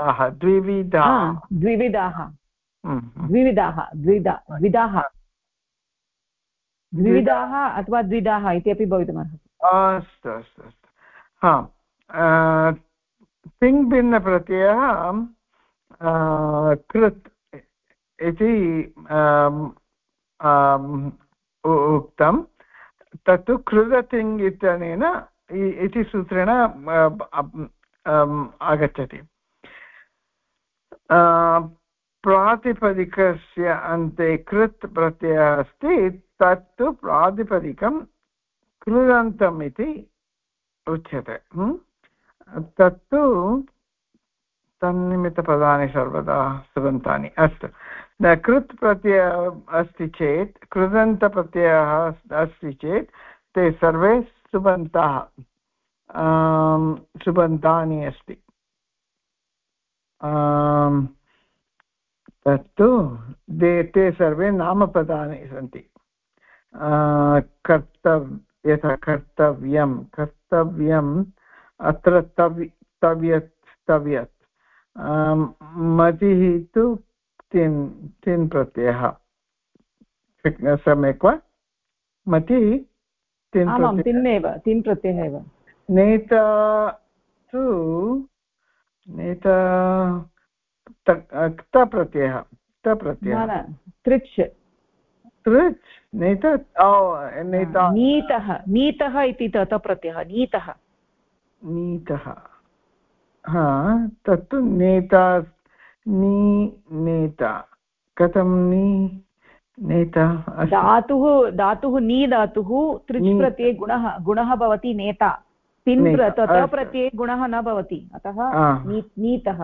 द्विविधाः अथवा द्विधाः इति अपि भवितुमर्हति अस्तु अस्तु अस्तु तिङ् भिन्नप्रत्ययः कृत् इति उक्तं तत्तु कृदतिङ् इत्यनेन इति सूत्रेण आगच्छति प्रातिपदिकस्य अन्ते कृत् प्रत्ययः अस्ति तत्तु प्रातिपदिकं कृदन्तम् इति उच्यते तत्तु तन्निमित्तपदानि सर्वदा सुबन्तानि अस्तु कृत् प्रत्ययः अस्ति चेत् कृदन्तप्रत्ययः अस्ति चेत् ते सर्वे सुबन्ताः सुबन्तानि अस्ति तत्तु ते सर्वे नामपदानि सन्ति यथा कर्तव्यम् अत्र तव्यत् मतिः तु तिन् प्रत्ययः सम्यक् वा मतिः तिन् प्रत्ययः एव नेता तु तप्रत्ययः तृच् नेता नीतः इति तप्रत्ययः नीतः तत्तु नेता नेता कथं नेता धातुः नी धातुः तृच् प्रत्यये गुणः भवति नेता तिन् प्रत्यये गुणः न भवति अतः नीतः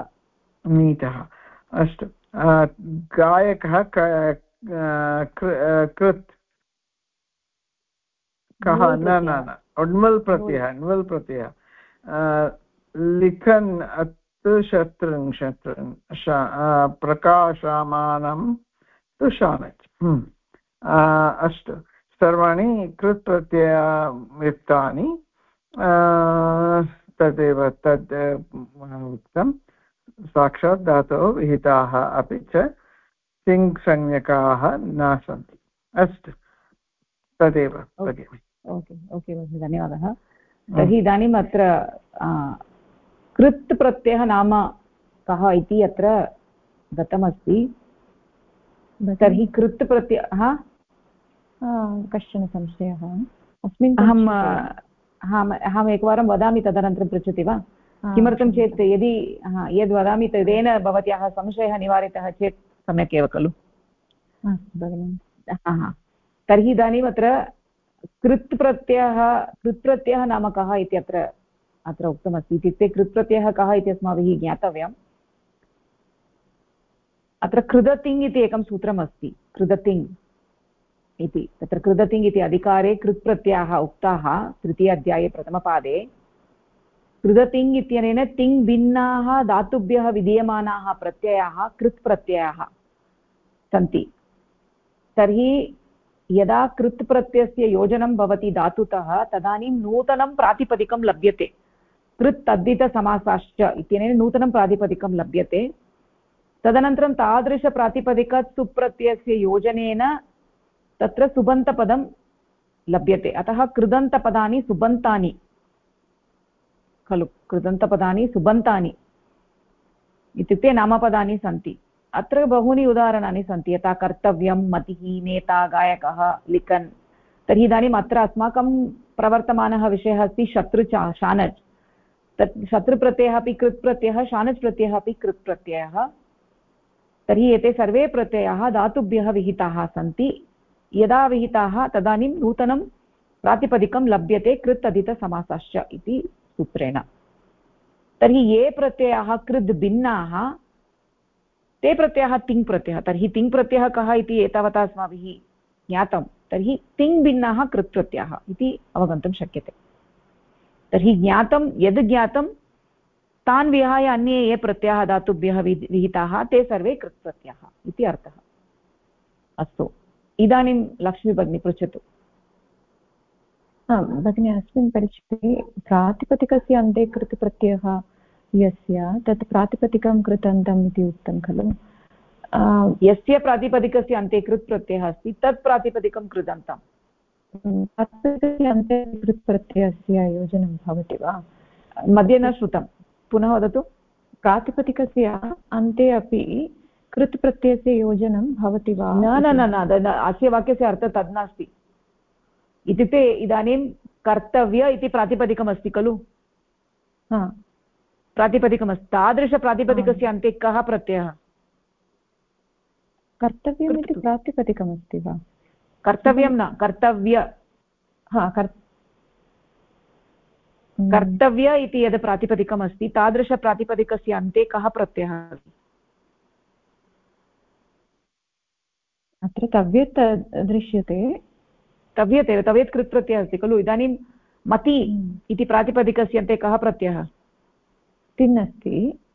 अस्तु गायकः कृत् कः न उण्मल् प्रत्ययः लिखन् तु शत्रुन् प्रकाशमानं तु शानच् अस्तु सर्वाणि कृत् प्रत्यययुक्तानि तदेव तद् उक्तं साक्षात् धातोः विहिताः अपि च तिङ् संज्ञकाः न सन्ति अस्तु तदेव ओके धन्यवादः तर्हि इदानीम् अत्र कृत् प्रत्ययः नाम कः इति अत्र दत्तमस्ति तर्हि कृत् प्रत्ययः कश्चन संशयः अहम् एकवारं वदामि तदनन्तरं पृच्छति वा किमर्थं चेत् यदि यद् वदामि तदेन भवत्याः संशयः निवारितः चेत् सम्यक् एव खलु तर्हि इदानीम् अत्र कृत् प्रत्ययः नाम कः इति अत्र उक्तमस्ति इत्युक्ते कृत् प्रत्ययः कः इति अस्माभिः ज्ञातव्यम् अत्र कृदतिङ् इति एकं सूत्रमस्ति कृदतिङ् इति तत्र कृदतिङ् इति अधिकारे कृत् प्रत्ययाः उक्ताः तृतीय अध्याये प्रथमपादे कृदतिङ् इत्यनेन तिङ् भिन्नाः धातुभ्यः विधीयमानाः प्रत्ययाः कृत् प्रत्ययाः सन्ति तर्हि यदा कृत् प्रत्ययस्य योजनं भवति धातुतः तदानीं नूतनं प्रातिपदिकं लभ्यते कृत् तद्धितसमासाश्च इत्यनेन नूतनं प्रातिपदिकं लभ्यते तदनन्तरं तादृशप्रातिपदिकात् सुप्रत्ययस्य योजनेन तत्र सुबन्तपदं लभ्यते अतः कृदन्तपदानि सुबन्तानि खलु कृदन्तपदानि सुबन्तानि इत्युक्ते नामपदानि सन्ति अत्र बहूनि उदाहरणानि सन्ति यथा कर्तव्यं मतिः नेता गायकः लिखन् तर्हि इदानीम् अत्र अस्माकं प्रवर्तमानः विषयः अस्ति शत्रु शानच् तत् शत्रुप्रत्ययः अपि कृत् प्रत्ययः शानच् प्रत्ययः अपि कृत् प्रत्ययः तर्हि एते सर्वे प्रत्ययाः धातुभ्यः विहिताः सन्ति यदा विहिताः तदानीं नूतनं प्रातिपदिकं लभ्यते कृत् अदितसमासाश्च इति सूत्रेण तर्हि ये प्रत्ययाः कृद् भिन्नाः ते प्रत्ययाः तिङ् प्रत्ययः तर्हि तिङ् प्रत्ययः कः इति एतावता अस्माभिः ज्ञातं तर्हि तिङ् भिन्नाः कृत् प्रत्ययाः इति अवगन्तुं शक्यते तर्हि ज्ञातं यद् ज्ञातं तान् विहाय अन्ये ये प्रत्ययाः धातुभ्यः विहिताः ते सर्वे कृत् प्रत्ययाः इति अर्थः अस्तु इदानीं लक्ष्मी भगिनी पृच्छतु भगिनी अस्मिन् परिच्छेदे प्रातिपदिकस्य अन्ते कृत् प्रत्ययः यस्य तत् प्रातिपदिकं कृतन्तम् इति उक्तं खलु यस्य प्रातिपदिकस्य अन्ते कृत् प्रत्ययः अस्ति तत् प्रातिपदिकं कृदन्तम् प्रातिपदिकस्य अन्ते कृत् प्रत्ययस्य योजनं भवति वा मध्ये न श्रुतं पुनः वदतु प्रातिपदिकस्य अन्ते अपि कृत् प्रत्ययस्य योजनं भवति वा न न न न अस्य वाक्यस्य अर्थः तद् नास्ति इत्युक्ते इदानीं कर्तव्य इति प्रातिपदिकमस्ति खलु प्रातिपदिकमस्ति तादृशप्रातिपदिकस्य अन्ते कः प्रत्ययः कर्तव्यम् इति प्रातिपदिकमस्ति वा कर्तव्यं न कर्तव्य कर्तव्य इति यद् प्रातिपदिकमस्ति तादृशप्रातिपदिकस्य अन्ते कः प्रत्ययः अस्ति अत्र तव्यत् दृश्यते तव्यत् कृत् प्रत्ययः अस्ति खलु इदानीं मति इति प्रातिपदिकस्य अन्ते कः प्रत्ययः तिन् अस्ति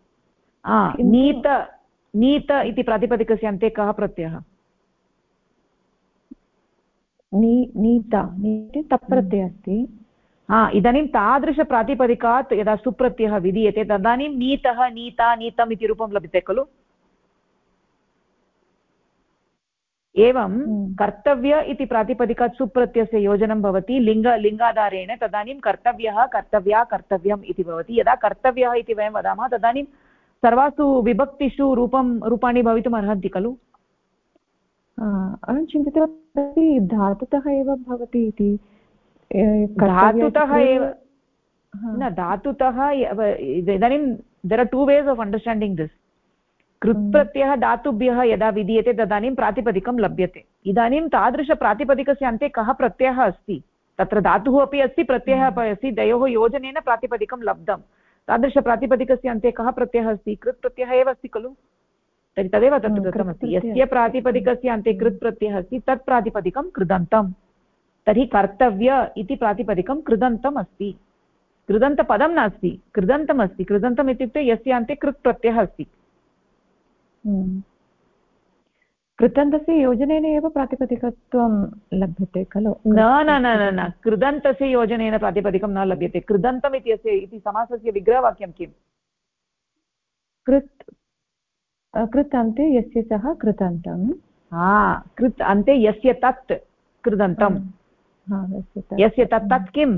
नीत इति प्रातिपदिकस्य अन्ते कः प्रत्ययः नीता तप् प्रत्ययः अस्ति इदानीं तादृशप्रातिपदिकात् यदा सुप्रत्ययः विधीयते तदानीं नीतः नीता नीतम् इति रूपं लभ्यते खलु एवं कर्तव्य इति प्रातिपदिकात् सुप्रत्ययस्य योजनं भवति लिङ्गाधारेण तदानीं कर्तव्यः कर्तव्या कर्तव्यम् इति भवति यदा कर्तव्यः इति वयं वदामः तदानीं सर्वासु विभक्तिषु रूपाणि भवितुम् अर्हन्ति खलु अहं चिन्तितवती धातुतः एव भवति इति धातुतः एव न धातुतः इदानीं there are two ways of understanding this कृत्प्रत्ययः धातुभ्यः यदा विधीयते तदानीं प्रातिपदिकं लभ्यते इदानीं तादृशप्रातिपदिकस्य अन्ते कः प्रत्ययः अस्ति तत्र धातुः अपि अस्ति प्रत्ययः अपि अस्ति द्वयोः योजनेन प्रातिपदिकं लब्धं तादृशप्रातिपदिकस्य अन्ते कः प्रत्ययः अस्ति कृत् प्रत्ययः एव अस्ति खलु तर्हि तदेव तत्र दत्तमस्ति यस्य प्रातिपदिकस्य अन्ते कृत् प्रत्ययः अस्ति तत् प्रातिपदिकं कृदन्तं तर्हि कर्तव्य इति प्रातिपदिकं कृदन्तम् अस्ति कृदन्तपदं नास्ति कृदन्तम् अस्ति कृदन्तम् इत्युक्ते यस्य अन्ते कृत् प्रत्ययः अस्ति कृदन्तस्य योजनेन एव प्रातिपदिकत्वं लभ्यते खलु न न न न न कृदन्तस्य योजनेन प्रातिपदिकं न लभ्यते कृदन्तम् इति समासस्य विग्रहवाक्यं किम् कृत् अन्ते यस्य सः कृदन्तं कृत् अन्ते यस्य तत् कृदन्तं यस्य तत् किं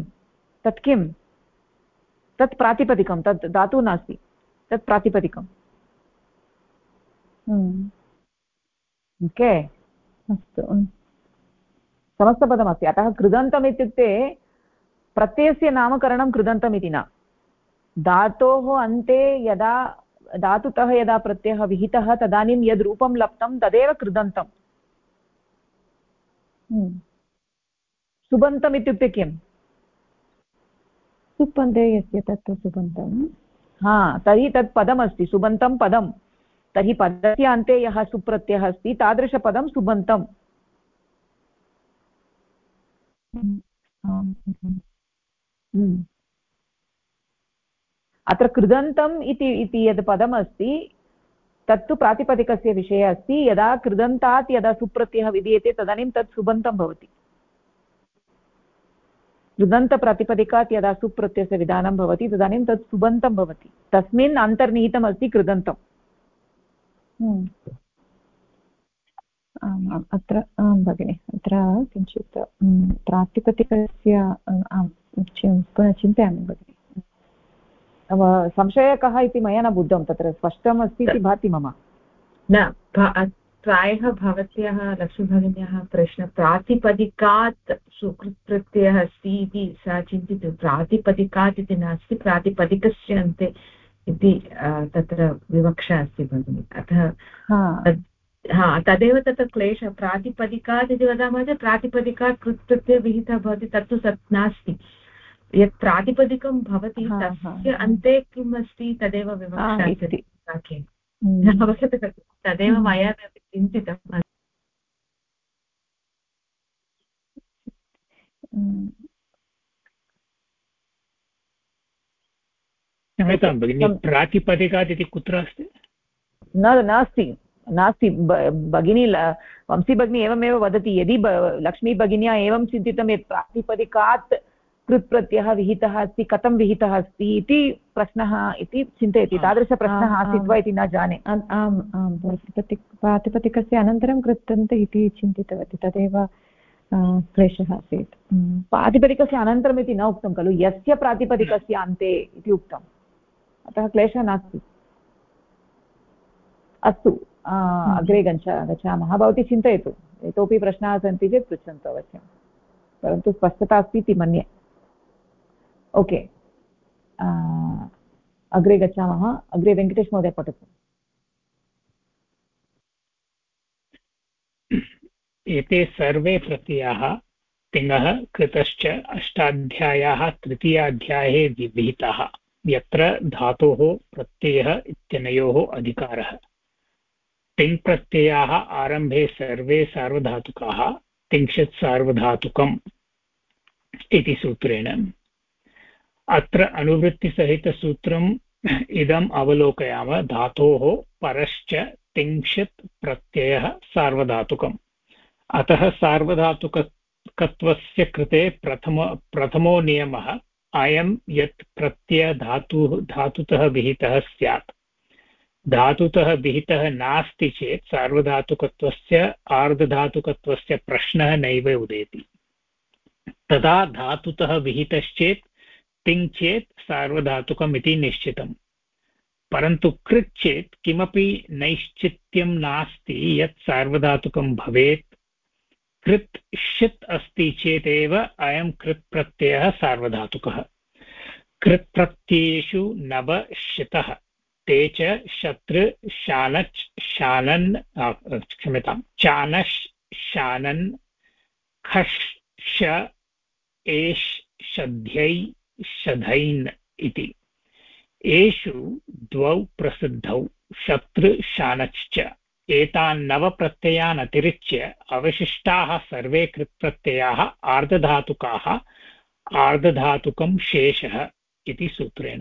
तत् प्रातिपदिकं तत् धातुः नास्ति तत् प्रातिपदिकम् ओके अस्तु समस्तपदमस्ति अतः कृदन्तम् इत्युक्ते प्रत्ययस्य नामकरणं कृदन्तम् इति न धातोः अन्ते यदा धातुतः यदा प्रत्ययः विहितः तदानीं यद् रूपं लब्धं तदेव कृदन्तम् सुबन्तम् इत्युक्ते किम् सुपन्ते यस्य तत्तु सुबन्तं तर्हि तत् पदमस्ति सुबन्तं पदं तर्हि पदस्य अन्ते यः सुप्रत्ययः अस्ति तादृशपदं सुबन्तम्। अत्र कृदन्तम् इति यद् पदमस्ति तत्तु प्रातिपदिकस्य विषये अस्ति। यदा कृदन्तात् यदा सुप्रत्ययः विधीयते तदानीं तत् सुबन्तं भवति। कृदन्तप्रातिपदिकात् यदा सुप्रत्ययस्य विधानं भवति तदानीं तत् सुबन्तं भवति। तस्मिन् अन्तर्निहितम् अस्ति कृदन्तम्। आम् अत्र आं भगिनि अत्र किञ्चित् प्रातिपदिकस्य पुनः चिन्तयामि भगिनि। संशयः कः इति मया न बुद्धं, तत्र स्पष्टम् अस्ति इति भाति मम। न प्रायः भवत्याः लक्ष्मीभगिन्याः प्रश्नः प्रातिपदिकात् सुकृत् प्रत्ययः अस्ति इति सा चिन्तितु। प्रातिपदिकात् इति नास्ति, प्रातिपदिकस्य अन्ते इति तत्र विवक्षा अस्ति भगिनि। अतः तदेव तत्र क्लेशः। प्रातिपदिकात् इति वदामः चेत् प्रातिपदिकात् कृत् प्रत्ययः विहितः भवति, तत्तु सत् नास्ति। यत् प्रातिपदिकं भवति तस्य अन्ते किम् अस्ति तदेव विवक्षा अस्ति। तदेव मया चिन्तितम्। क्षम्यतां भगिनि, प्रातिपदिकात् इति कुत्र अस्ति? नास्ति भगिनी, वंशी भगिनी एवमेव वदति। यदि लक्ष्मी भगिन्या एवं चिन्तितं यत् प्रातिपदिकात् कृत् प्रत्ययः विहितः अस्ति, कथं विहितः अस्ति इति प्रश्नः इति चिन्तयति। तादृशप्रश्नः आसीत् वा इति न जाने। आम् आम् प्रातिपदिकस्य अनन्तरं कृतन्त इति चिन्तितवती, तदेव क्लेशः आसीत्। प्रातिपदिकस्य अनन्तरम् इति न उक्तं खलु, यस्य प्रातिपदिकस्य अन्ते इति उक्तम्, अतः क्लेशः नास्ति। अस्तु, अग्रे गच्छामः। भवती चिन्तयतु, इतोपि प्रश्नाः सन्ति चेत् पृच्छन्तु अवश्यं, परन्तु स्पष्टता अस्ति इति मन्ये। ओके, अग्रे गच्छामः। अग्रे वेङ्कटेश महोदय पठतु। एते सर्वे प्रत्ययाः तिङः कृतश्च अष्टाध्याय्याः तृतीयाध्याये विहिताः, यत्र धातोः प्रत्ययः इत्यनयोः अधिकारः। तिङ् प्रत्ययाः आरम्भे सर्वे सार्वधातुकाः तिंशत् सार्वधातुकम् इति सूत्रेण। अत्र अनुवृत्तिसहितसूत्रम् इदम् अवलोकयामः। धातोः परश्च तिंशत् प्रत्ययः सार्वधातुकम्। अतः सार्वधातुकत्वस्य कृते प्रथमो नियमः अयं यत् प्रत्ययः धातुतः विहितः स्यात्। धातुतः विहितः नास्ति चेत् सार्वधातुकत्वस्य आर्धधातुकत्वस्य प्रश्नः नैव उदेति। तदा धातुतः विहितश्चेत् तिङ् चेत् सार्वधातुकम् इति निश्चितम्। परन्तु कृत् चेत् किमपि नैश्चित्यं नास्ति यत् सार्वधातुकं भवेत्। कृत् षित् अस्ति चेदेव अयं कृत् प्रत्ययः सार्वधातुकः। कृत् प्रत्ययेषु नव षितः, ते च शतृ शानच् शानन् चानश् शानन् खश् श एष् शध्यै शधैन् इति। एषु द्वौ प्रसिद्धौ शतृ शानच्च। एतान् नव प्रत्ययान् अतिरिच्य अवशिष्टाः सर्वे कृत्प्रत्ययाः आर्धधातुकाः आर्धधातुकं शेषः इति सूत्रेण।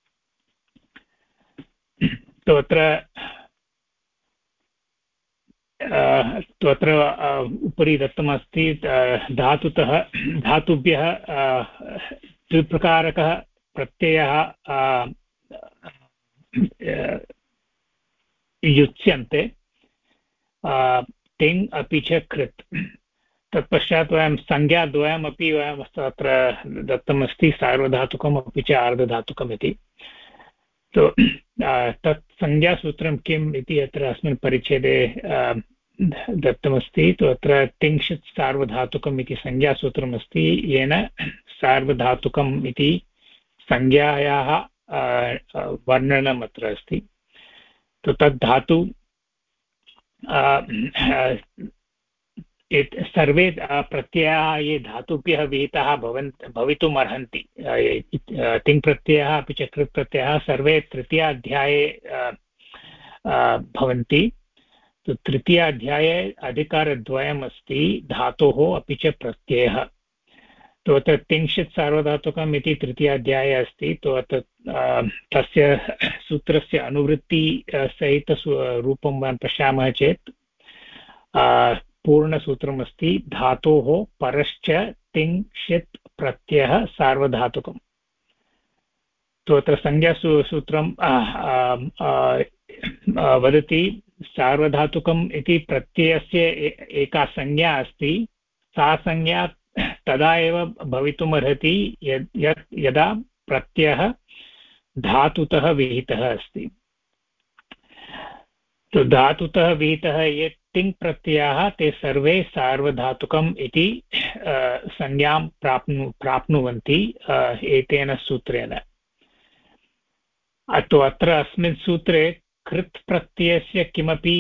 तत्र उपरि दत्तमस्ति धातुभ्यः द्विप्रकारकः प्रत्ययः युज्यन्ते, तिङ् अपि च कृत्। तत्पश्चात् वयं संज्ञाद्वयमपि वयं तत्र दत्तमस्ति, सार्वधातुकम् अपि च आर्धधातुकम् इति। तत् संज्ञासूत्रं किम् इति अत्र अस्मिन् परिच्छेदे दत्तमस्ति। अत्र तिंशत् सार्वधातुकम् इति संज्ञासूत्रम् अस्ति, येन सार्वधातुकम् इति संज्ञायाः वर्णनम् अत्र अस्ति। तद् धातु सर्वे प्रत्ययाः ये धातुभ्यः विहिताः भवितुम् अर्हन्ति। तिङ् प्रत्ययः अपि च कृत् प्रत्ययः सर्वे तृतीयाध्याये भवन्ति। तृतीयाध्याये अधिकारद्वयम् अस्ति, धातोः अपि च प्रत्ययः। तो अत्र तिंशित् सार्वधातुकम् इति तृतीयाध्याये अस्ति। तो अत्र तस्य सूत्रस्य अनुवृत्ति सहित रूपं वयं पश्यामः चेत् पूर्णसूत्रमस्ति, धातोः परश्च तिंशित् प्रत्ययः सार्वधातुकम्। तो अत्र संज्ञासूत्रं वदति सार्वधातुकम् इति प्रत्ययस्य एका संज्ञा अस्ति। सा संज्ञा तदा एव भवितुमर्हति यदा प्रत्ययः धातुतः विहितः अस्ति। तो धातुतः विहितः ये तिङ् प्रत्ययाः ते सर्वे सार्वधातुकम् इति संज्ञां प्राप्नुवन्ति एतेन सूत्रेण। तो अत्र अस्मिन् सूत्रे कृत् प्रत्ययस्य किमपि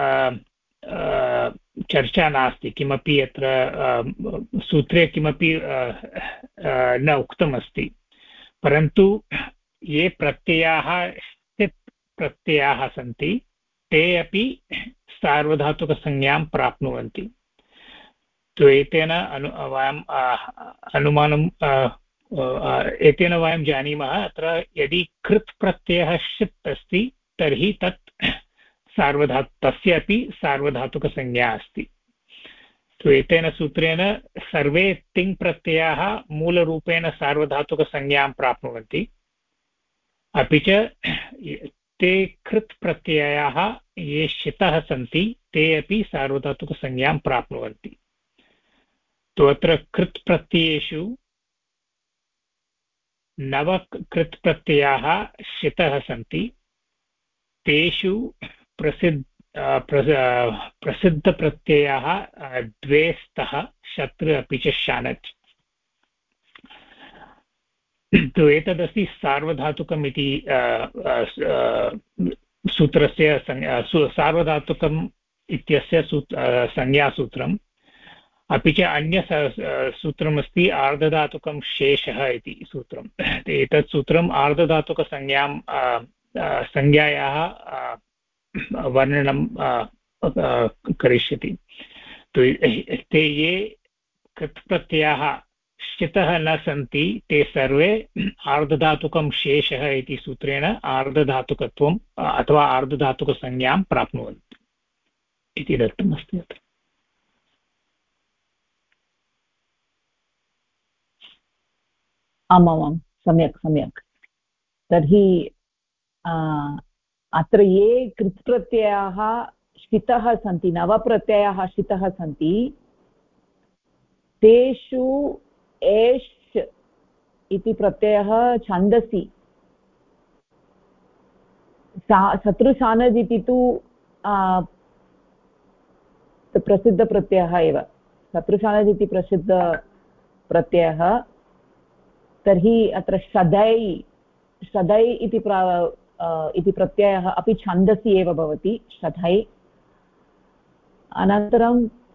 चर्चा नास्ति, किमपि अत्र सूत्रे किमपि न उक्तमस्ति, परन्तु ये प्रत्ययाः स्थित् प्रत्ययाः सन्ति ते अपि सार्वधातुकसंज्ञां प्राप्नुवन्ति। तो एतेन एतेन वयं जानीमः अत्र यदि कृत् प्रत्ययः षित् अस्ति तर्हि तत् तस्य अपि सार्वधातुकसंज्ञा अस्ति। तो एतेन सूत्रेण सर्वे तिङ् प्रत्ययाः मूलरूपेण सार्वधातुकसंज्ञां प्राप्नुवन्ति, अपि च ते कृत् प्रत्ययाः ये शितः सन्ति ते अपि सार्वधातुकसंज्ञां प्राप्नुवन्ति। तो अत्र कृत् प्रत्ययेषु 9 कृत् प्रत्ययाः शितः सन्ति। तेषु प्रसिद्धप्रत्ययाः द्वे स्तः, शत्र अपि च शानच्। तो एतदस्ति सार्वधातुकम् इति सूत्रस्य सार्वधातुकम् इत्यस्य संज्ञासूत्रम्। अपि च अन्य सूत्रमस्ति आर्धधातुकं शेषः इति सूत्रम्। एतत् सूत्रम् आर्धधातुकसंज्ञां संज्ञायाः वर्णनं करिष्यति। तो ते ये कृत् प्रत्ययाः शितः न सन्ति ते सर्वे आर्धधातुकं शेषः इति सूत्रेण आर्धधातुकत्वम् अथवा आर्धधातुकसंज्ञां प्राप्नुवन्ति इति दत्तमस्ति अत्र। आमामां, सम्यक् सम्यक्। तर्हि अत्र ये कृत्प्रत्ययाः शितः सन्ति, 9 प्रत्ययाः शितः सन्ति, तेषु एष् इति प्रत्ययः छन्दसि, शत्रुशानज् इति तु प्रसिद्धप्रत्ययः एव, शत्रुशानज् इति प्रसिद्धप्रत्ययः। तर्हि अत्र शदै इति प्रत्ययः अपि छन्दसि एव भवति, शधै। अनन्तरं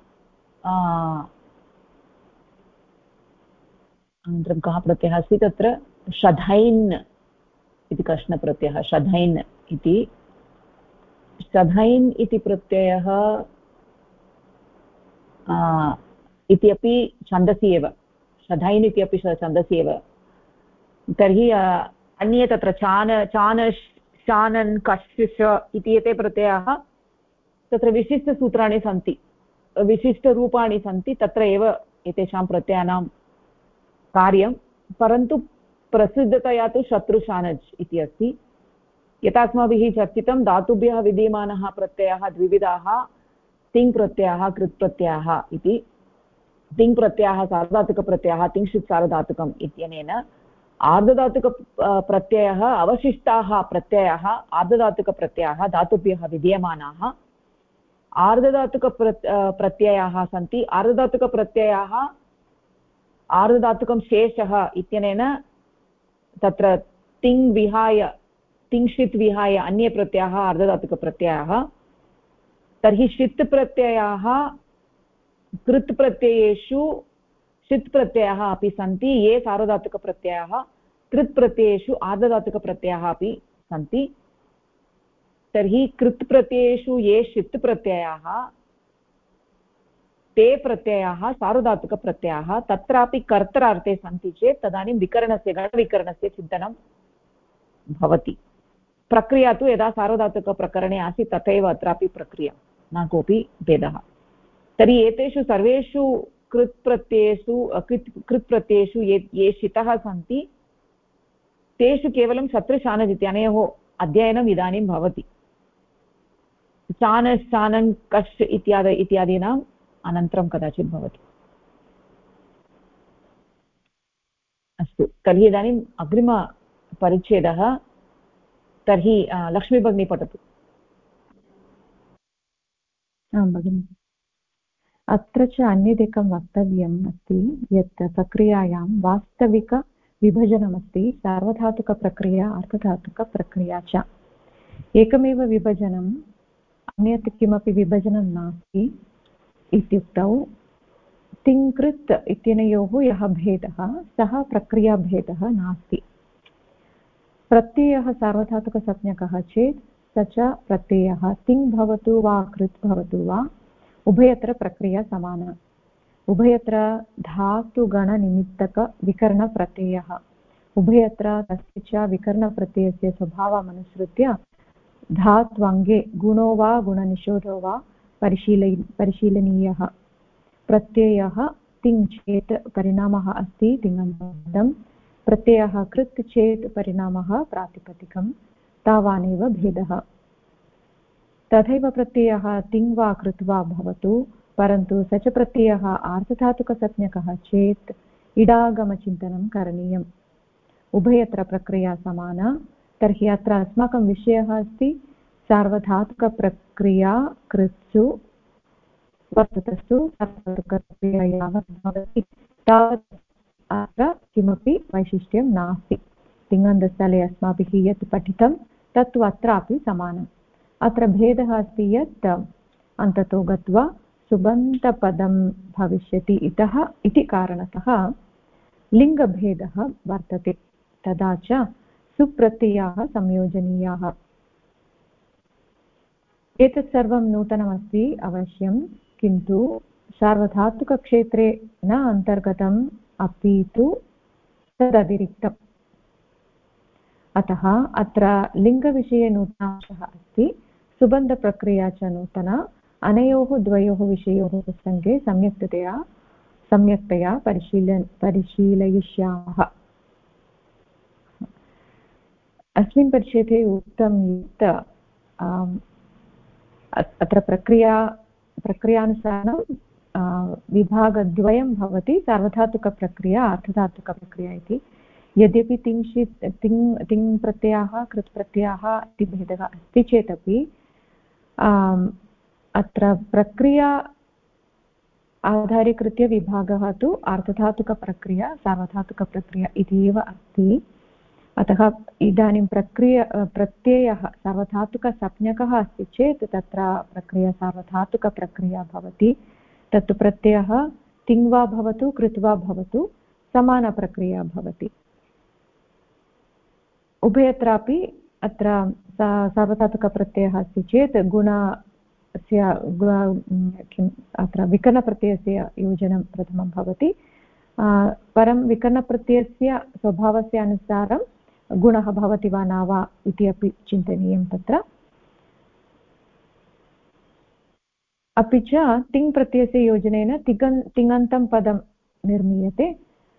कः प्रत्ययः अस्ति तत्र, शधैन् इति कश्चन प्रत्ययः, शधैन् इति। शधैन् इति प्रत्ययः इति अपि छन्दसि एव, शधैन् इति अपि छन्दसि एव। तर्हि अन्ये तत्र चान शानन् कश्च इति एते प्रत्ययाः तत्र विशिष्टसूत्राणि सन्ति, विशिष्टरूपाणि सन्ति, तत्र एव एतेषां प्रत्ययानां कार्यं। परन्तु प्रसिद्धतया तु शत्रुशानज् इति अस्ति। यथा अस्माभिः चर्चितं, धातुभ्यः विद्यमानः प्रत्ययाः द्विविधाः, तिङ् प्रत्ययाः, कृत् प्रत्ययाः इति। तिङ् प्रत्ययाः सार्वधातुकप्रत्ययाः, तिंशित् सार्वधातुकम् इत्यनेन आर्धधातुकप्रत्ययः अवशिष्टाः प्रत्ययाः आर्धधातुकप्रत्ययाः धातुभ्यः विद्यमानाः प्रत्ययाः सन्ति। आर्धधातुकप्रत्ययाः आर्धधातुकं शेषः इत्यनेन तत्र तिङ् विहाय, तिंशित् विहाय अन्ये प्रत्ययाः आर्धधातुकप्रत्ययाः। तर्हि षित् प्रत्ययाः कृत् प्रत्ययेषु षित् प्रत्ययाः अपि सन्ति, ये सार्वधातुकप्रत्ययाः। कृत् प्रत्ययेषु आर्धधातुकप्रत्ययाः अपि सन्ति। तर्हि कृत् प्रत्ययेषु ये षित् प्रत्ययाः ते प्रत्ययाः सार्वधातुकप्रत्ययाः तत्रापि कर्तरार्थे सन्ति चेत् तदानीं विकरणस्य गणविकरणस्य चिन्तनं भवति। प्रक्रिया तु यदा सार्वधातुकप्रकरणे आसीत् तथैव अत्रापि प्रक्रिया, न कोऽपि भेदः। तर्हि एतेषु सर्वेषु कृत् प्रत्ययेषु ये षितः सन्ति तेषु केवलं शत्रुशानज् इत्यनयोः अध्ययनम् इदानीं भवति। चानश् चानन् कश् इत्यादीनाम् अनन्तरं कदाचित् भवति। अस्तु, तर्हि इदानीम् अग्रिमपरिच्छेदः। तर्हि लक्ष्मी भगिनी पठतु। आं भगिनि। अत्र च अन्यदेकं वक्तव्यम् अस्ति यत् प्रक्रियायां वास्तविकविभजनमस्ति, सार्वधातुकप्रक्रिया अर्धधातुकप्रक्रिया च। एकमेव विभजनम्, अन्यत् किमपि विभजनं नास्ति इत्युक्तौ तिङ्कृत् इत्यनयोः यः भेदः सः प्रक्रियाभेदः नास्ति। प्रत्ययः सार्वधातुकसंज्ञकः चेत् स च प्रत्ययः तिङ् भवतु वा कृत् भवतु वा उभयत्र प्रक्रिया समाना। उभयत्र धातुगणनिमित्तकविकरणप्रत्ययः, उभयत्र तस्य च विकरणप्रत्ययस्य स्वभावमनुसृत्य धात्वङ्गे गुणो वा गुणनिषेधो वा परिशीलनीयः। प्रत्ययः तिङ् चेत् परिणामः अस्ति तिङन्तं, प्रत्ययः कृत् चेत् परिणामः प्रातिपदिकं, तावानेव भेदः। तथैव प्रत्ययः तिङ् वा कृत् वा भवतु, परन्तु स च प्रत्ययः आर्धधातुकसंज्ञकः चेत् इडागमचिन्तनं करणीयम्। उभयत्र प्रक्रिया समाना। तर्हि अत्र अस्माकं विषयः अस्ति सार्वधातुकप्रक्रिया कृत्सु वर्ततस्तु सार्वधातुकप्रक्रिया यावत् भवति तावत् अत्र किमपि वैशिष्ट्यं नास्ति। तिङन्तस्थले अस्माभिः यत् पठितं तत्तु अत्रापि समानम्। अत्र भेदः अस्ति यत् अन्ततो गत्वा सुबन्तपदं भविष्यति इति कारणतः लिङ्गभेदः वर्तते। तदा च सुप्रत्ययाः संयोजनीयाः। एतत् सर्वं नूतनमस्ति अवश्यं, किन्तु सार्वधातुकक्षेत्रे न अन्तर्गतम् अपि तु तदतिरिक्तम्। अतः अत्र लिङ्गविषये नूतनांशः अस्ति, सुबन्धप्रक्रिया च नूतना। अनयोः द्वयोः विषयोः प्रसङ्गे सम्यक्तया परिशीलयिष्यामः। अस्मिन् परिच्छेदे उक्तं यत् अत्र प्रक्रियानुसारं विभागद्वयं भवति, सार्वधातुकप्रक्रिया अर्धधातुकप्रक्रिया इति। यद्यपि तिङ् प्रत्ययाः कृत् प्रत्ययाः इति भेदः अस्ति चेदपि अत्र प्रक्रिया आधारीकृत्य विभागः तु अर्धधातुकप्रक्रिया सार्वधातुकप्रक्रिया इति एव अस्ति। अतः इदानीं प्रत्ययः सार्वधातुकसंज्ञकः अस्ति चेत् तत्र प्रक्रिया सार्वधातुकप्रक्रिया भवति। तत्तु प्रत्ययः तिङ् वा भवतु कृत् वा भवतु समानप्रक्रिया भवति। उभयत्रापि अत्र सार्वधातुकप्रत्ययः अस्ति चेत् अत्र विकरणप्रत्ययस्य योजनं प्रथमं भवति। परं विकरणप्रत्ययस्य स्वभावस्य अनुसारं गुणः भवति वा न वा इति अपि चिन्तनीयं तत्र। अपि च तिङ् प्रत्ययस्य योजनेन तिङन्तं पदं निर्मीयते,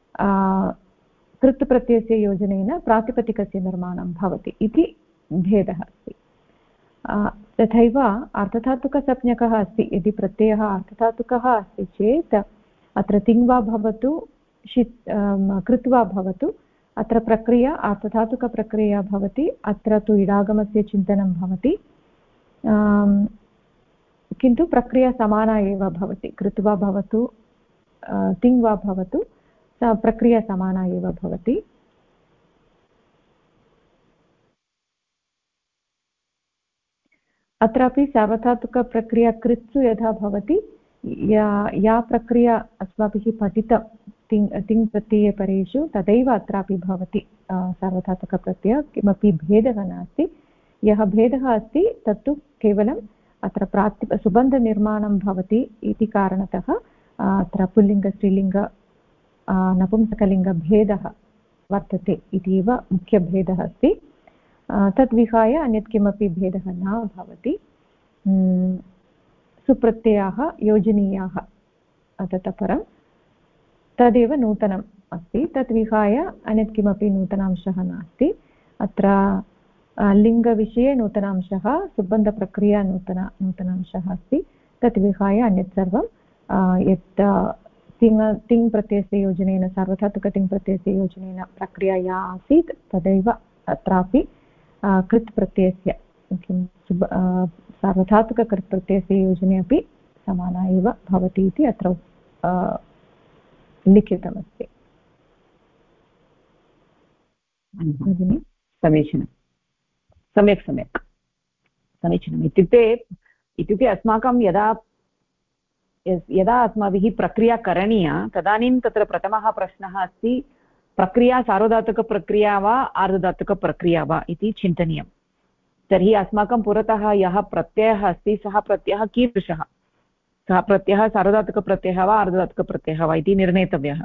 कृत् प्रत्ययस्य योजनेन प्रातिपदिकस्य निर्माणं भवति इति भेदः अस्ति। तथैव अर्धधातुकसंज्ञकः अस्ति, यदि प्रत्ययः अर्धधातुकः अस्ति चेत् अत्र तिङ् वा भवतु कृत् वा भवतु अत्र प्रक्रिया अर्धधातुकप्रक्रिया भवति। अत्र तु इडागमस्य चिन्तनं भवति, किन्तु प्रक्रिया समाना एव भवति। कृत् वा भवतु तिङ् वा भवतु प्रक्रिया समाना एव भवति। अत्रापि सार्वधातुकप्रक्रिया कृत्सु यथा भवति, या प्रक्रिया अस्माभिः पठितं तिङ् प्रत्ययपरेषु तदैव अत्रापि भवति सार्वधातुकप्रत्ययः, किमपि भेदः नास्ति। यः भेदः अस्ति तत्तु केवलम् अत्र सुबन्धनिर्माणं भवति इति कारणतः अत्र पुल्लिङ्ग स्त्रीलिङ्ग नपुंसकलिङ्गभेदः वर्तते इति एव मुख्यभेदः अस्ति। तद्विहाय अन्यत् किमपि भेदः न भवति। सुप्रत्ययाः योजनीयाः ततः परं तदेव नूतनम् अस्ति। तत् विहाय अन्यत् किमपि नूतनांशः नास्ति। अत्र लिङ्गविषये नूतनांशः, सुबन्धप्रक्रिया नूतनांशः अस्ति। तत् विहाय अन्यत् सर्वं यत् तिङ् प्रत्ययस्य योजनेन, सार्वधातुकतिङ् प्रत्ययस्य योजनेन प्रक्रिया या आसीत् तदैव अत्रापि कृत् प्रत्ययस्य किं सार्वधातुककृत् प्रत्ययस्य योजने अपि समाना एव भवति इति अत्र लिखितमस्ति। समीचीनं, सम्यक् समीचीनम्। इत्युक्ते अस्माकं यदा अस्माभिः प्रक्रिया करणीया तदानीं तत्र प्रथमः प्रश्नः अस्ति, प्रक्रिया सार्वधातुकप्रक्रिया वा आर्धधातुकप्रक्रिया वा इति चिन्तनीयं। तर्हि अस्माकं पुरतः यः प्रत्ययः अस्ति सः प्रत्ययः कीदृशः, सः प्रत्ययः सार्वधातुकप्रत्ययः वा आर्धधातुकप्रत्ययः वा इति निर्णेतव्यं।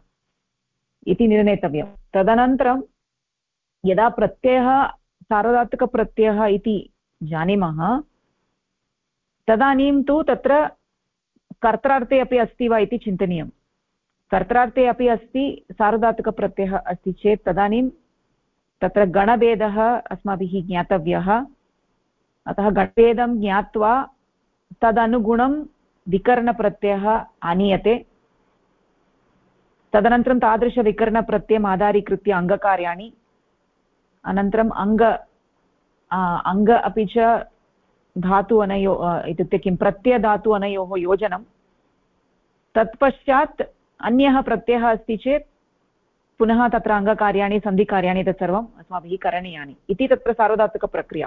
तदनन्तरं यदा प्रत्ययः सार्वधातुकप्रत्ययः इति जानीमः तदानीं तु तत्र कर्त्रार्थे अपि अस्ति वा इति चिन्तनीयं। कर्त्रार्थे अपि अस्ति सार्वधातुकप्रत्ययः अस्ति चेत् तदानीं तत्र गणभेदः अस्माभिः ज्ञातव्यः। अतः गणभेदं ज्ञात्वा तदनुगुणं विकरणप्रत्ययः आनीयते। तदनन्तरं तादृशविकरणप्रत्ययम् आधारीकृत्य अङ्गकार्याणि, अनन्तरम् अङ्ग अपि च धातु अनयो इत्युक्ते किं प्रत्ययधातु अनयोः योजनं। तत्पश्चात् अन्यः प्रत्ययः अस्ति चेत् पुनः तत्र अङ्गकार्याणि, सन्धिकार्याणि तत्सर्वम् अस्माभिः करणीयानि इति तत्र सार्वधातुकप्रक्रिया।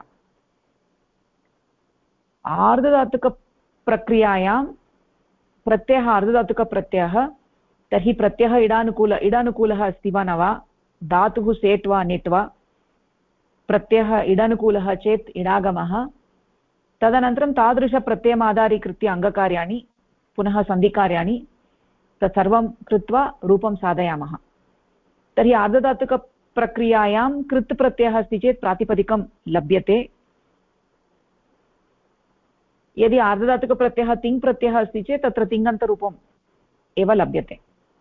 आर्धधातुकप्रक्रियायां प्रत्ययः आर्धधातुकप्रत्ययः, तर्हि प्रत्ययः इडानुकूलः अस्ति वा न वा, धातुः सेट् वा निट् वा, प्रत्ययः इडानुकूलः चेत् इडागमः। तदनन्तरं तादृशप्रत्ययम् आधारीकृत्य अङ्गकार्याणि, पुनः सन्धिकार्याणि तत्सर्वं कृत्वा रूपं साधयामः। तर्हि आर्धधातुकप्रक्रियायां कृत् प्रत्ययः अस्ति चेत् प्रातिपदिकं लभ्यते। यदि आर्धधातुकप्रत्ययः तिङ् प्रत्ययः अस्ति चेत् तत्र तिङन्तरूपम् एव लभ्यते।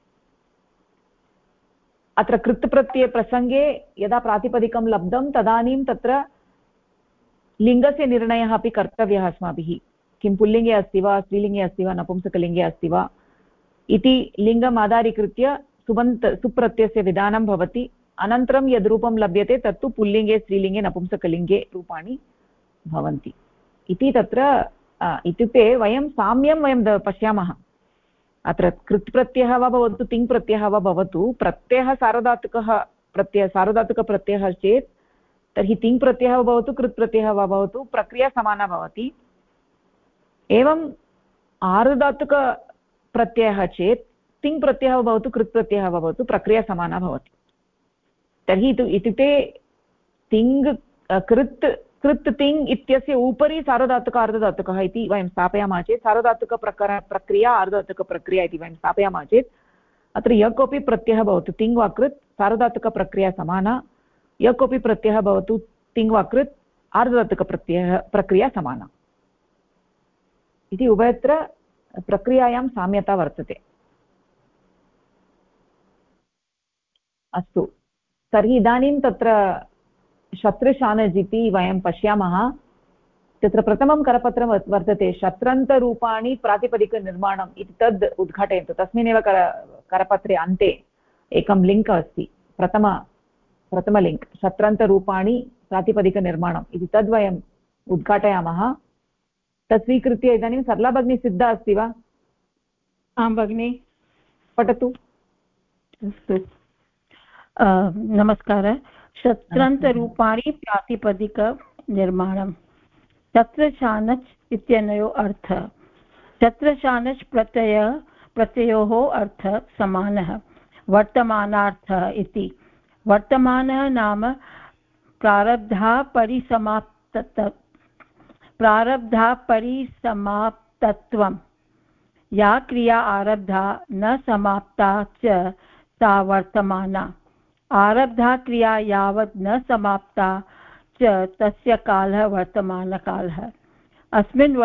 अत्र कृत् प्रत्ययप्रसङ्गे यदा प्रातिपदिकं लब्धं तदानीं तत्र लिङ्गस्य निर्णयः अपि कर्तव्यः अस्माभिः। किं पुल्लिङ्गे अस्ति वा, स्त्रीलिङ्गे अस्ति वा, नपुंसकलिङ्गे अस्ति वा इति लिङ्गम् आधारीकृत्य सुप्रत्ययस्य विधानं भवति। अनन्तरं यद् रूपं लभ्यते तत्तु पुल्लिङ्गे, स्त्रीलिङ्गे, नपुंसकलिङ्गे रूपाणि भवन्ति इति तत्र इत्युक्ते साम्यं वयं पश्यामः। अत्र कृत् प्रत्ययः वा भवतु, तिङ् प्रत्ययः वा भवतु, प्रत्ययः सार्वधातुकप्रत्ययः चेत् तर्हि तिङ् प्रत्ययः वा भवतु, कृत् प्रत्ययः वा भवतु, प्रक्रिया समाना भवति। एवम् आर्धधातुकप्रत्ययः चेत् तिङ् प्रत्ययः वा भवतु, कृत् प्रत्ययः वा भवतु, प्रक्रिया समाना भवति। तर्हि इत्युक्ते कृत् तिङ् इत्यस्य उपरि सार्वधातुक आर्धधातुकः इति वयं स्थापयामः चेत्, सार्वधातुकप्रक्रिया आर्धधातुकप्रक्रिया इति वयं स्थापयामः चेत् अत्र यः कोऽपि प्रत्ययः भवतु, तिङ् वा कृत्, सार्वधातुकप्रक्रिया समाना, यः कोऽपि प्रत्ययः भवतु, तिङ् वा कृत्, प्रक्रिया समाना इति उभयत्र प्रक्रियायां साम्यता वर्तते। अस्तु, तर्हि इदानीं तत्र शत्रशानज् इति वयं पश्यामः। तत्र प्रथमं करपत्रं वर्तते शत्रन्तरूपाणि प्रातिपदिकनिर्माणम् इति, तद् उद्घाटयन्तु। तस्मिन्नेव करपत्रे अन्ते एकं लिङ्क् अस्ति, प्रथमलिङ्क्, शत्रन्तरूपाणि प्रातिपदिकनिर्माणम् इति, तद्वयम् उद्घाटयामः। तत् स्वीकृत्य इदानीं सरला भगिनी सिद्धा अस्ति वा? आं भगिनि, पठतु। अस्तु, नमस्कारः। शत्रन्तरूपाणि प्रातिपदिकनिर्माणं। शत्रशानच् इत्यनयोः अर्थः। शत्रशानच् प्रत्ययोः अर्थः समानः, वर्तमानार्थः इति। वर्तमानः नाम प्रारब्धाः प्रारब्धा परिसमाप्तत्वं या क्रिया आरब्धा न समाप्ता च सा वर्तमाना आरब्धा क्रिया यावत् न समाप्ता च तस्य कालः वर्तमानकालः अस्मिन्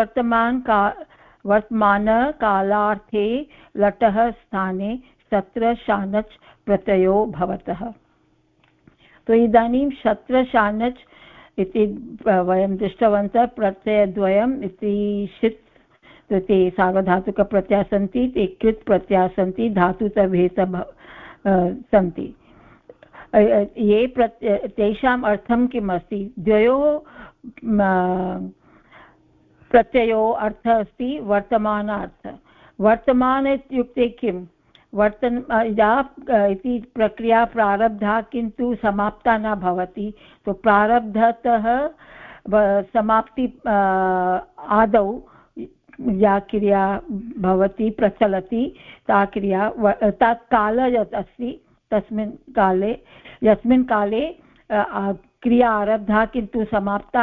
वर्तमानकालार्थे लटः स्थाने शत्र शानच् प्रत्ययो भवतः। तो इदानीं शत्र शानच् इति वयं दृष्टवन्तः प्रत्ययद्वयम् इति षित् ते सार्वधातुकप्रत्ययाः सन्ति ते कृत् प्रत्ययाः सन्ति धातुतभेदः सन्ति ये तेषाम् अर्थं किम् अस्ति द्वयोः प्रत्ययोः अर्थः अस्ति वर्तमानार्थः वर्तमान इत्युक्ते किं इति प्रक्रिया प्रारब्धा किन्तु समाप्ता न भवति तो प्रारब्धतः समाप्ति आदौ या क्रिया भवति प्रचलति ता क्रिया तत् कालः यत् अस्ति तस्मिन् काले यस्मिन् काले क्रिया आरब्धा किन्तु समाप्ता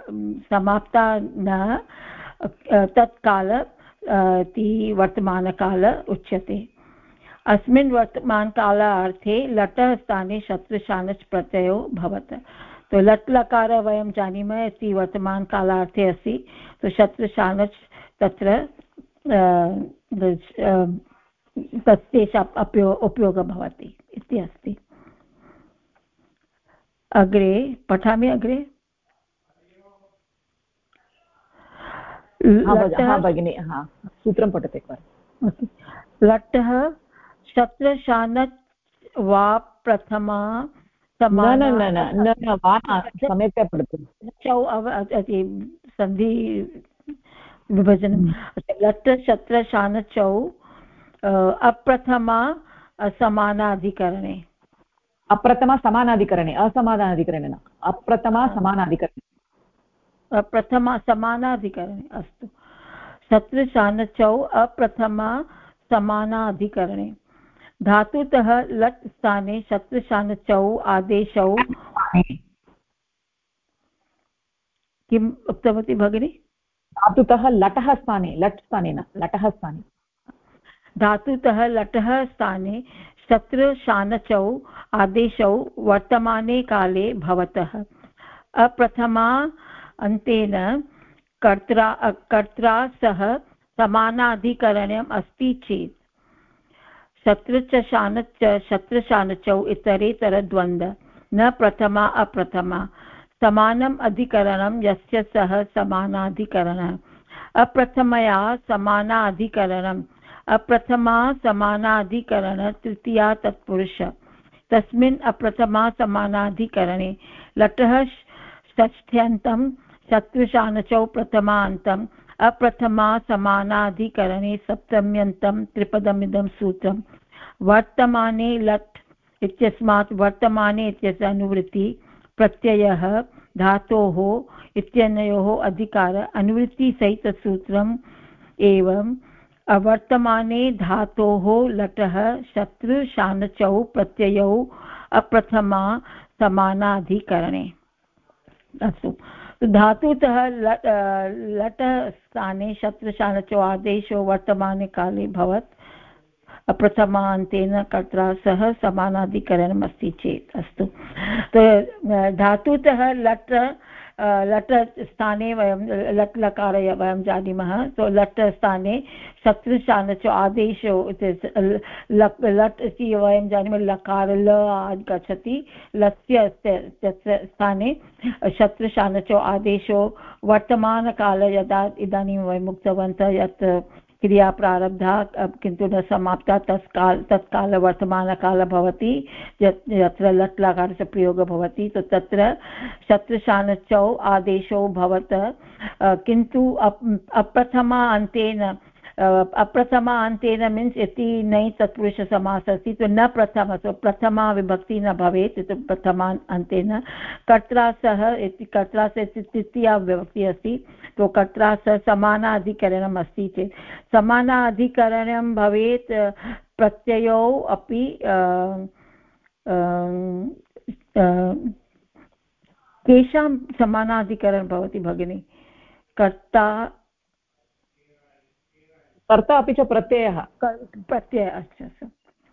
न तत् काल इति वर्तमानकाल उच्यते। अस्मिन् वर्तमानकालार्थे लटः स्थाने शत्रशानच् प्रत्ययो भवतः। तो लट् लकार वयं जानीमः इति वर्तमानकालार्थे अस्ति तो शत्रशानच् तत्र तेषाम् उपयोगः भवति इति अस्ति। अग्रे पठामि अग्रे भगिनी सूत्रं पठति लट्टः शत्रशानच् वा प्रथमा सम्यक्तया पठतु सन्धि विभजनं लट् शत्रशानचौ अप्रथमा समानाधिकरणे अप्रथमा समानाधिकरणे असमानाधिकरणे न अप्रथमा समानाधिकरणे प्रथमा समानाधिकरणे अस्तु शत्रशानचौ अप्रथमा समानाधिकरणे धातुतः लट् स्थाने शत्रशानचौ आदेशौ किम् उक्तवती भगिनी धातुतः लटः स्थाने लट् स्थाने न लटः स्थाने धातुतः लटः स्थाने शत्रशानचौ आदेशौ वर्तमाने काले भवतः अप्रथमा अन्तेन कर्त्रा सह समानाधिकरणम् अस्ति चेत् शत्रशानचौ इतरेतरद्वन्द्व न प्रथमा अप्रथमा समानम् अधिकरणं यस्य सह समानाधिकरणः अप्रथमया समानाधिकरणम् अप्रथमा समानाधिकरण तृतीया तत्पुरुष तस्मिन् अप्रथमा समानाधिकरणे लटः षष्ठ्यन्तं शत्रुशानचौ प्रथमान्तम् अप्रथमा समानाधिकरणे सप्तम्यन्तं त्रिपदमिदं सूत्रं वर्तमाने लट् इत्यस्मात् वर्तमाने इत्यस्य अनुवृत्ति प्रत्ययः धातोः इत्यनयोः अधिकार अनुवृत्तिसहितसूत्रम् एवं अवर्तमाने धातोः लटः शत्रुशानचौ प्रत्ययौ अप्रथमा समानाधिकरणे अस्तु धातुतः लट स्थाने शत्रुशानचौ आदेशो वर्तमाने काले भवत् अप्रथमान्तेन कर्त्रा सह समानाधिकरणम् अस्ति चेत् अस्तु तो धातुतः लट् स्थाने वयं लट् लकार वयं जानीमः तो लट् स्थाने शत्रुशानचौ आदेशो लट् इति वयं जानीमः लकार ल गच्छति लस्य स्थाने शत्रुशानचौ आदेशो वर्तमानकाले यदा इदानीं वयम् उक्तवन्तः यत् क्रिया प्रारब्धा किन्तु न समाप्ता तत्काल वर्तमानकाल भवति यत्र लट् लकारस्य प्रयोगः भवति तो तत्र शत्रुशानचौ आदेशो भवतः किन्तु अप्रथमा अन्तेन मीन्स् यदि नै तत्पुरुषसमासः अस्ति तो न प्रथमा तो प्रथमा विभक्ति न भवेत् इति प्रथमा अन्तेन कर्त्रा सह इति कर्त्रा सह तृतीया विभक्ति अस्ति तो कर्त्रा सह समानाधिकरणम् अस्ति चेत् समानाधिकरणं भवेत् प्रत्ययौ अपि केषां समानाधिकरणं भवति भगिनि? कर्ता अपि च प्रत्ययः अच्छा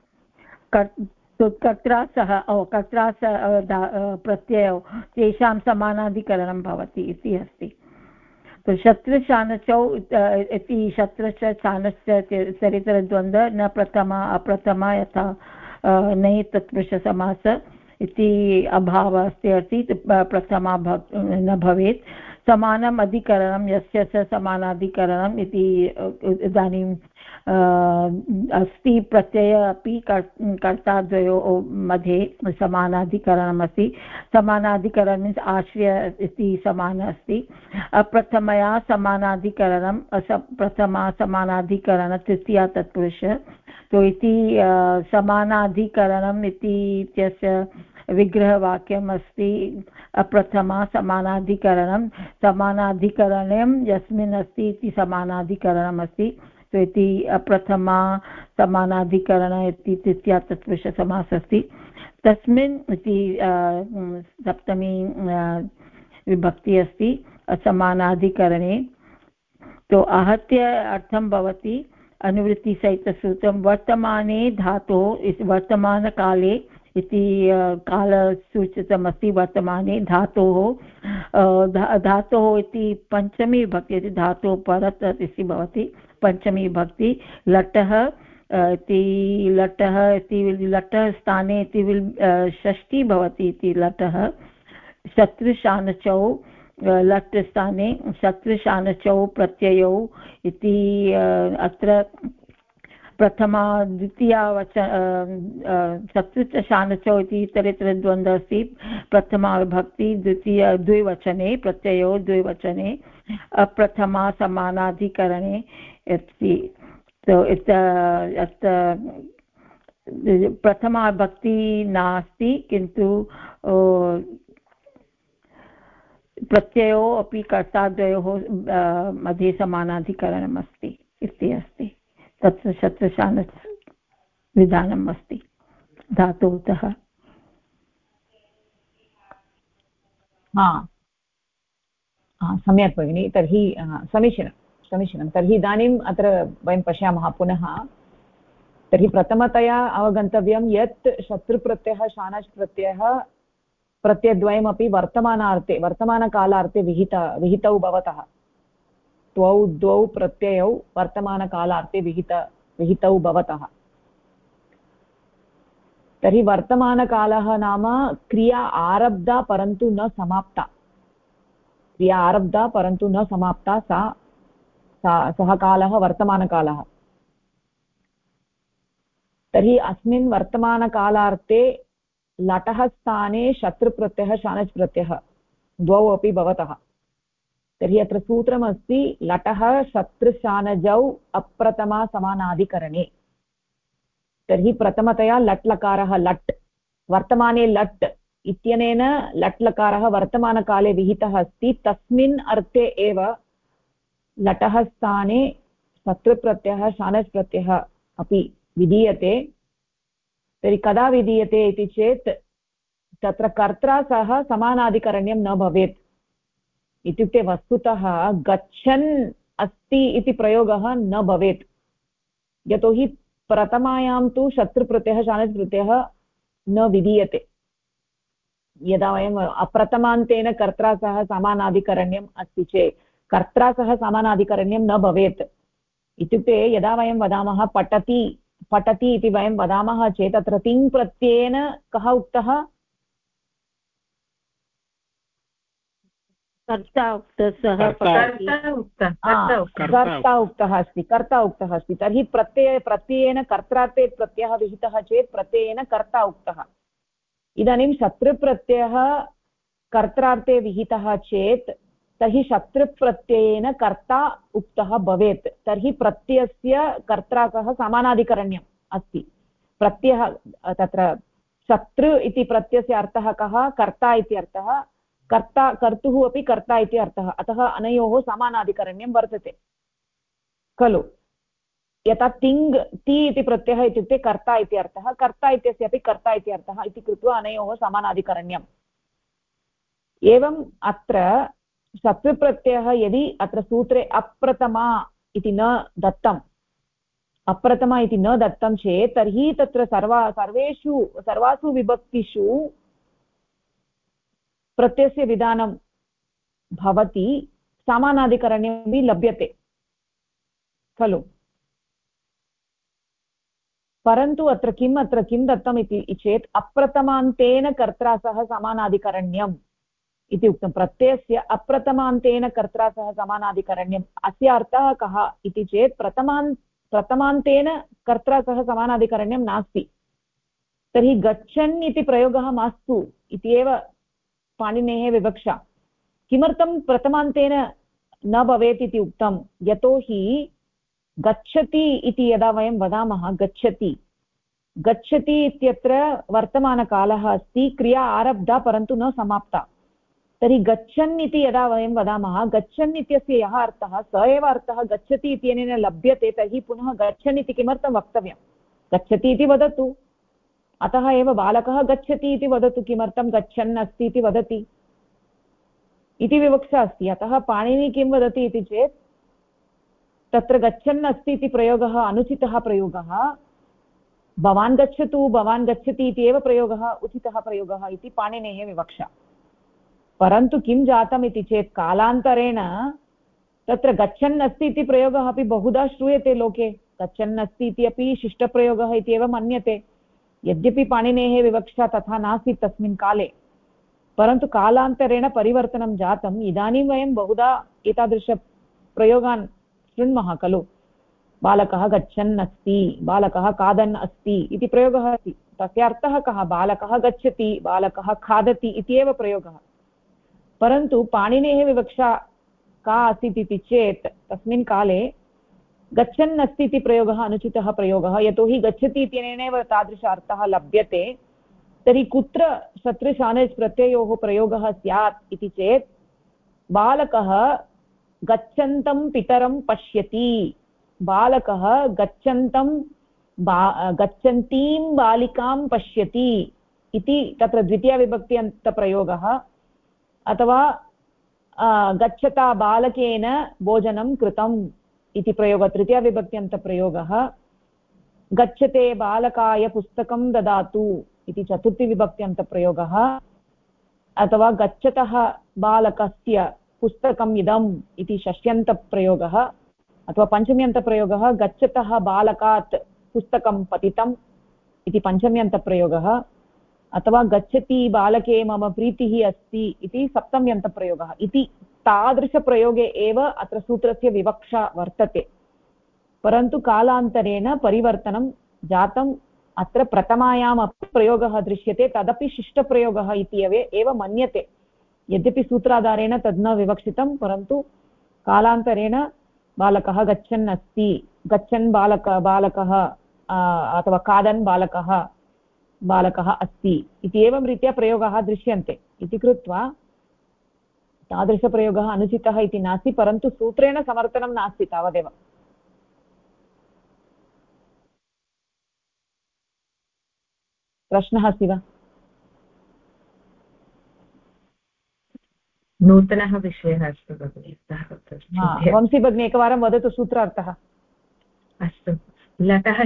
कर्त्रा सह प्रत्ययौ तेषां समानाधिकरणं भवति इति अस्ति। शत्रुशानचौ इति शत्रश्च चानश्च चरितरद्वन्द्व न प्रथमा अप्रथमा यथा नै तत्पुरुषसमास इति अभावः अस्ति प्रथमा न भवेत्। समानम् अधिकरणं यस्य स समानाधिकरणम् इति इदानीं अस्ति। प्रत्यय अपि कर्ताद्वयोः मध्ये समानाधिकरणमस्ति। समानाधिकरणं मीन्स् आश्रय इति समान अस्ति। अप्रथमया समानाधिकरणं प्रथमा समानाधिकरण तृतीया तत्पुरुष तो इति समानाधिकरणम् इति इत्यस्य विग्रहवाक्यम् अस्ति। अप्रथमा समानाधिकरणं समानाधिकरणं यस्मिन् अस्ति इति समानाधिकरणम् अस्ति। तो इति अप्रथमा समानाधिकरण इति तृतीया तत्पुरुषसमासः अस्ति। तस्मिन् इति सप्तमी विभक्ति अस्ति समानाधिकरणे। तो आहत्य अर्थं भवति अनुवृत्तिसहितसूत्रं वर्तमाने धातोः वर्तमानकाले इति कालसूचितमस्ति। वर्तमाने धातोः इति पञ्चमी विभक्ति इति धातोः परत इति भवति पञ्चमी विभक्ति। लटः इति लटः स्थाने इति षष्ठी भवति इति लटः। शत्रुशानचौ लट् स्थाने शत्रुशानचौ प्रत्ययौ इति अत्र प्रथमा द्वितीया शत्रुशानचौ इति इतरेतरद्वन्द्वः अस्ति। प्रथमा विभक्ति द्वितीय द्विवचने प्रत्ययो द्विवचने अप्रथमा समानाधिकरणे अस्ति। तो प्रथमा विभक्ति नास्ति किन्तु प्रत्ययो अपि कर्ताद्वयोः मध्ये समानाधिकरणम् अस्ति इति अस्ति। तत्र शत्रुशान विधानम् अस्ति धातुतः। सम्यक् भगिनि। तर्हि समीचीनं। तर्हि इदानीम् अत्र वयं पश्यामः पुनः। तर्हि प्रथमतया अवगन्तव्यं यत् शत्रुप्रत्ययः शानच् प्रत्ययः प्रत्ययद्वयमपि वर्तमानकालार्थे विहितौ भवतः। द्वौ प्रत्ययौ वर्तमानकालार्थे विहितौ भवतः। तर्हि वर्तमानकालः नाम क्रिया आरब्धा परन्तु न समाप्ता सः कालः वर्तमानकालः। तर्हि अस्मिन् वर्तमानकालार्थे लटः स्थाने शत्रुप्रत्ययः शानच् प्रत्ययः द्वौ अपि भवतः। तर्हि अत्र सूत्रमस्ति लटः शत्रुशानजौ अप्रथमा समानाधिकरणे। तर्हि प्रथमतया लट् लकारः लट् वर्तमाने लट् इत्यनेन लट् लकारः वर्तमानकाले विहितः अस्ति। तस्मिन् अर्थे एव लटः स्थाने शत्रुप्रत्ययः शानच् प्रत्ययः अपि विधीयते। तर्हि कदा विधीयते इति चेत् तत्र कर्त्रा सह समानाधिकरण्यं न भवेत्। इत्युक्ते वस्तुतः गच्छन् अस्ति इति प्रयोगः न भवेत्। यतोहि प्रथमायां तु शत्रुप्रत्ययः शानच् प्रत्ययः न विधीयते। यदा वयम् अप्रथमान्तेन कर्त्रा सह समानाधिकरण्यम् अस्ति चेत् कर्त्रा सह समानाधिकरण्यं न भवेत्। इत्युक्ते यदा वयं वदामः पठति इति वयं वदामः चेत् अत्र तिङ् प्रत्ययेन कः उक्तः? कर्ता उक्तः अस्ति। तर्हि प्रत्ययेन कर्त्रार्थे प्रत्ययः विहितः चेत् प्रत्ययेन कर्ता उक्तः। इदानीं शत्रुप्रत्ययः कर्त्रार्थे विहितः चेत् तर्हि शत्रुप्रत्ययेन कर्ता उक्तः भवेत्। तर्हि प्रत्ययस्य कर्त्रा सह समानाधिकरण्यम् अस्ति। प्रत्ययः तत्र शत्रु इति प्रत्ययस्य अर्थः कः? कर्ता इति अर्थः। कर्तुः अपि कर्ता इति अर्थः। अतः अनयोः समानाधिकरण्यं वर्तते खलु। यथा ति इति प्रत्ययः इत्युक्ते कर्ता इति अर्थः। कर्ता इत्यस्य अपि कर्ता इति अर्थः इति कृत्वा अनयोः समानाधिकरण्यम्। एवम् अत्र शत्रुप्रत्ययः यदि अत्र सूत्रे अप्रथमा इति न दत्तम्, अप्रथमा इति न दत्तं चेत् तर्हि तत्र सर्वासु विभक्तिषु प्रत्ययस्य विधानं भवति, समानाधिकरण्यमपि लभ्यते खलु। परन्तु अत्र किं दत्तम् इति चेत् अप्रथमान्तेन कर्त्रा सह समानाधिकरण्यम् इति उक्तं। प्रत्ययस्य अप्रथमान्तेन कर्त्रा सह समानाधिकरण्यम्, अस्य अर्थः कः इति चेत् प्रथमान्तेन कर्त्रा सह समानाधिकरण्यं नास्ति, तर्हि गच्छन् इति प्रयोगः मास्तु इति एव पाणिनेः विवक्षा। किमर्थं प्रथमान्तेन न भवेत् इति उक्तं, यतोहि गच्छति इति यदा वयं वदामः, गच्छति इत्यत्र वर्तमानकालः अस्ति, क्रिया आरब्धा परन्तु न समाप्ता। तर्हि गच्छन् इति यदा वयं वदामः, गच्छन् इत्यस्य यः अर्थः स एव अर्थः गच्छति इत्यनेन लभ्यते, तर्हि पुनः गच्छन् इति किमर्थं वक्तव्यं? गच्छति इति वदतु, अतः एव बालकः गच्छति इति वदतु, किमर्थं गच्छन् अस्ति इति वदति इति विवक्षा अस्ति। अतः पाणिनि किं वदति इति चेत् तत्र गच्छन् अस्ति इति प्रयोगः अनुचितः प्रयोगः, भवान् गच्छतु, भवान् गच्छति इति एव प्रयोगः उचितः प्रयोगः इति पाणिनेः विवक्षा। परन्तु किं जातम् इति चेत् कालान्तरेण तत्र गच्छन् अस्ति इति प्रयोगः अपि बहुधा श्रूयते लोके, गच्छन् अस्ति इति अपि शिष्टप्रयोगः इति एव मन्यते, यद्यपि पाणिनेः विवक्षा तथा नासीत् तस्मिन् काले, परन्तु कालान्तरेण परिवर्तनं जातम्। इदानीं वयं बहुधा एतादृशप्रयोगान् शृण्मः खलु। बालकः गच्छन् अस्ति, बालकः खादन् अस्ति इति प्रयोगः अस्ति, तस्य अर्थः कः? बालकः गच्छति, बालकः खादति इति एव प्रयोगः। परन्तु पाणिनेः विवक्षा का आसीत् इति चेत् तस्मिन् काले गच्छन् अस्ति इति प्रयोगः अनुचितः प्रयोगः, यतोहि गच्छति इत्यनेनैव तादृश अर्थः लभ्यते। तर्हि कुत्र शत्रुशानेज् प्रत्ययोः प्रयोगः स्यात् इति चेत् बालकः गच्छन्तं पितरं पश्यति, बालकः गच्छन्तीं बालिकां पश्यति इति तत्र द्वितीयाविभक्त्यन्तप्रयोगः, अथवा गच्छता बालकेन भोजनं कृतम् इति प्रयोगः तृतीयाविभक्त्यन्तप्रयोगः, गच्छते बालकाय पुस्तकं ददातु इति चतुर्थीविभक्त्यन्तप्रयोगः, अथवा गच्छतः बालकस्य पुस्तकम् इदम् इति षष्ट्यन्तप्रयोगः, अथवा पञ्चम्यन्तप्रयोगः गच्छतः बालकात् पुस्तकं पतितम् इति पञ्चम्यन्तप्रयोगः, अथवा गच्छति बालके मम प्रीतिः अस्ति इति सप्तम्यन्तप्रयोगः इति तादृशप्रयोगे एव अत्र सूत्रस्य विवक्षा वर्तते। परन्तु कालान्तरेण परिवर्तनं जातम्। अत्र प्रथमायाम् अपि प्रयोगः दृश्यते, तदपि शिष्टप्रयोगः इति एव मन्यते, यद्यपि सूत्राधारेण तद् न विवक्षितं, परन्तु कालान्तरेण बालकः गच्छन् अस्ति, गच्छन् बालकः अथवा खादन् बालकः अस्ति इति एवं रीत्या प्रयोगाः दृश्यन्ते इति कृत्वा तादृशप्रयोगः अनुचितः इति नास्ति, परन्तु सूत्रेण समर्थनं नास्ति तावदेव। प्रश्नः अस्ति वा? नूतनः विषयः अस्ति भगिनि, वंशी भगिनी एकवारं वदतु सूत्रार्थः। अस्तु, लटः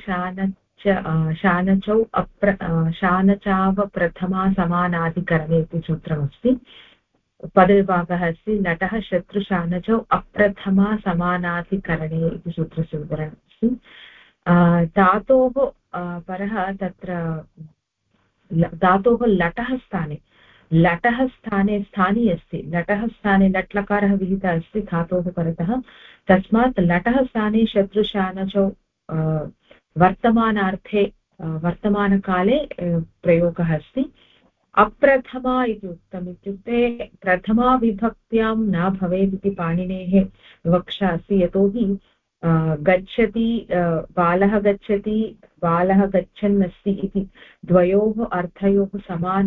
शानचौ शानचाव प्रथमा समानाधिकरणे इति सूत्रमस्ति। पदविभागः अस्ति लटः शत्रुशानचौ अप्रथमा समानाधिकरणे इति सूत्रस्य उदाहरणमस्ति। धातोः परः तत्र धातोः लटः स्थाने अस्ति, लटः स्थाने लट्लकारः विहितः अस्ति धातोः परतः, तस्मात् लटः स्थाने शत्रुशानचौ वर्तमानार्थे वर्तमानकाले प्रयोगः अस्ति। अप्रथमा इति उक्तम्, इत्युक्ते प्रथमा विभक्त्यां न भवेत् इति पाणिनेः विवक्षा अस्ति, यतोहि गच्छति बालः गच्छति बालः गच्छन् अस्ति इति द्वयोः अर्थयोः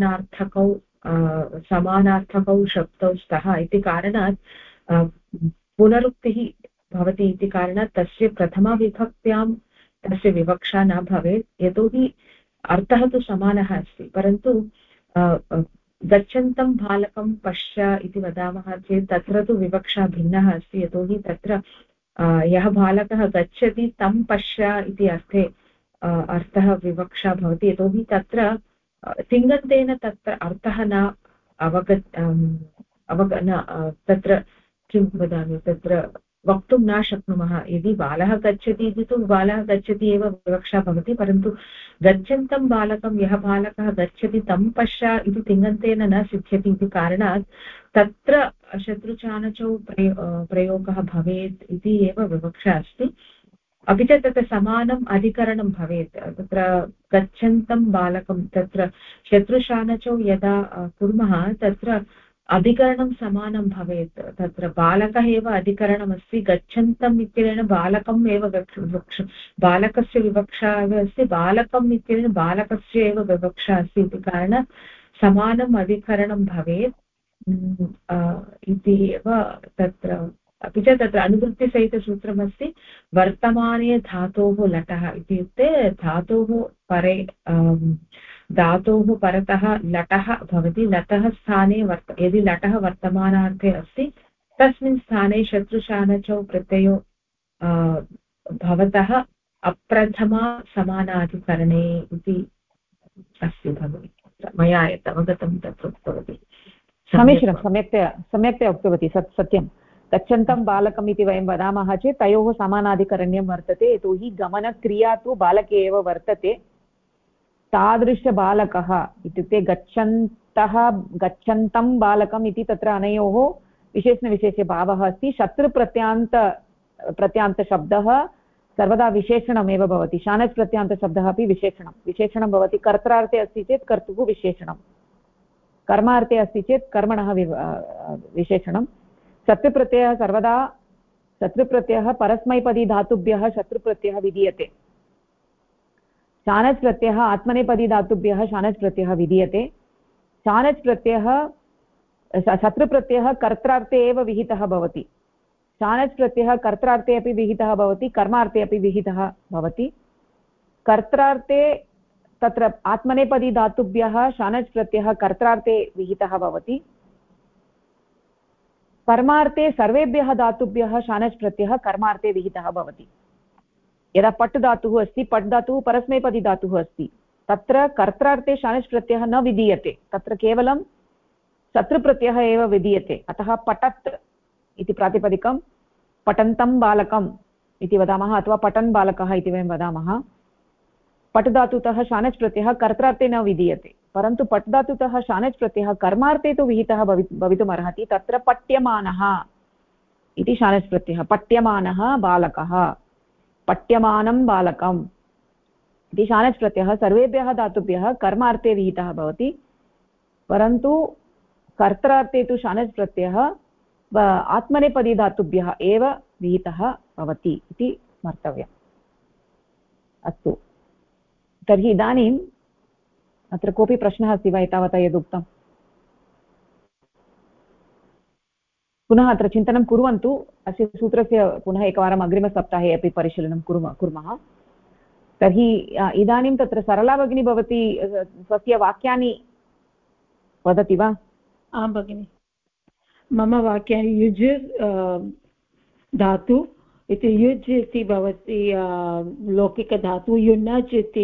समानार्थकौ शब्दौ स्तः इति कारणात् पुनरुक्तिः भवति इति कारणात् तस्य प्रथमाविभक्त्यां तस्य विवक्षा न भवेत्, यतोहि अर्थः तु समानः अस्ति, परन्तु गच्छन्तं बालकं पश्य इति वदामः चेत् तत्र तु विवक्षा भिन्नः अस्ति यतोहि तत्र यः बालकः गच्छति तं पश्य इति अर्थे अर्थः विवक्षा भवति यतोहि तत्र तिङन्तेन तत्र अर्थः न तत्र किं वदामि तत्र वक्तुं न शक्नुमः यदि बालः गच्छति इति तु बालः गच्छति एव विवक्षा भवति परन्तु गच्छन्तं बालकं यः बालकः गच्छति तं पश्य इति तिङन्तेन न सिद्ध्यति इति कारणात् तत्र शत्रुचानचौ प्रयोगः भवेत् इति एव विवक्षा अस्ति अपि च तत्र समानम् अधिकरणं भवेत् तत्र गच्छन्तं बालकं तत्र शत्रुशानचौ यदा कुर्मः तत्र अधिकरणं समानं भवेत् तत्र बालकः एव अधिकरणमस्ति गच्छन्तम् इत्यनेन बालकम् एव बालकस्य विवक्षा एव अस्ति बालकम् इत्यनेन बालकस्य एव विवक्षा अस्ति इति कारणात् समानम् अधिकरणं भवेत् इति एव तत्र अपि च तत्र अनुवृत्तिसहितसूत्रमस्ति वर्तमाने धातोः लटः इत्युक्ते धातोः परतः लटः भवति लटः स्थाने यदि लटः वर्तमानार्थे अस्ति तस्मिन् स्थाने शत्रुशानचौ प्रत्ययो भवतः अप्रथमा समानाधिकरणे इति अस्ति भगिनि मया यत् अवगतं तत्र उक्तवती समीचीनं सम्यक्तया उक्तवती सत्यं गच्छन्तं बालकम् इति वयं वदामः चेत् तयोः समानाधिकरण्यं वर्तते यतोहि गमनक्रिया तु बालके एव वर्तते तादृशबालकः इत्युक्ते गच्छन्तं बालकम् इति तत्र अनयोः विशेषणविशेषभावः अस्ति प्रत्यान्तशब्दः सर्वदा विशेषणमेव भवति शानच् प्रत्यान्तशब्दः अपि विशेषणं भवति कर्त्रार्थे अस्ति चेत् कर्तुः विशेषणं कर्मार्थे अस्ति चेत् कर्मणः विशेषणं शत्रुप्रत्ययः सर्वदा शत्रुप्रत्ययः परस्मैपदी धातुभ्यः शत्रुप्रत्ययः विधीयते शानच् प्रत्ययः आत्मनेपदी धातुभ्यः शानच् प्रत्ययः विधीयते शानच् प्रत्ययः शत्रुप्रत्ययः कर्त्रार्थे एव विहितः भवति शानच् प्रत्ययः कर्त्रार्थे अपि विहितः भवति कर्मार्थे अपि विहितः भवति कर्त्रार्थे तत्र आत्मनेपदी धातुभ्यः शानच् प्रत्ययः कर्त्रार्थे विहितः भवति कर्मार्थे सर्वेभ्यः धातुभ्यः शानच् प्रत्ययः कर्मार्थे विहितः भवति यदा पट् धातुः अस्ति पट् धातुः परस्मैपदी धातुः अस्ति तत्र कर्त्रार्थे शानच् प्रत्ययः न विधीयते तत्र केवलं शत्रुप्रत्ययः एव विधीयते अतः पठत् इति प्रातिपदिकं पठन्तं बालकम् इति वदामः अथवा पठन् बालकः इति वयं वदामः पट् धातुतः शानच् प्रत्ययः कर्त्रार्थे न विधीयते परन्तु पट् धातुतः शानच् प्रत्ययः कर्मार्थे तु विहितः भवितुमर्हति तत्र पठ्यमानः इति शानच् प्रत्ययः पठ्यमानः बालकः पठ्यमानं बालकम् इति शानच् प्रत्ययः सर्वेभ्यः धातुभ्यः कर्मार्थे विहितः भवति परन्तु कर्त्रार्थे तु शानच् प्रत्ययः आत्मनेपदी धातुभ्यः एव विहितः भवति इति स्मर्तव्यम् अस्तु तर्हि इदानीम् अत्र कोऽपि प्रश्नः अस्ति वा एतावता यदुक्तम् पुनः अत्र चिन्तनं कुर्वन्तु अस्य सूत्रस्य पुनः एकवारम् अग्रिमसप्ताहे अपि परिशीलनं कुर्मः तर्हि इदानीं तत्र सरला भगिनी भवती स्वस्य वाक्यानि वदति वा आं भगिनि मम वाक्यानि युज् धातु इति युज् इति भवति लौकिकधातु युनज् इति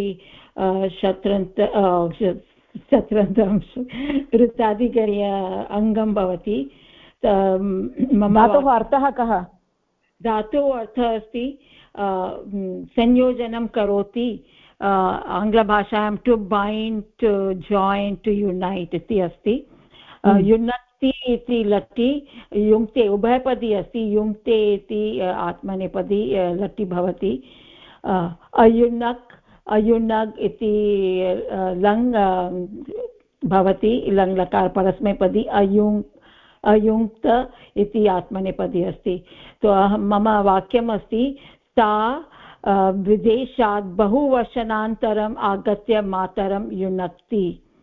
शत्रन्तं ऋतादिगर्य अङ्गं भवति मम धातोः अर्थः कः धातोः अर्थः अस्ति संयोजनं करोति आङ्ग्लभाषायां to bind to join to unite इति अस्ति युनक्ति इति लटि युङ्क्ते उभयपदी अस्ति युङ्क्ते इति आत्मनेपदी लटि भवति अयुनग् इति लङ् भवति लङ् लकार परस्मैपदी अयुङ्क्त इति आत्मनेपदी अस्ति तो मम वाक्यम् अस्ति सा विदेशात् बहुवर्षानन्तरम् आगत्य मातरं युनक्ति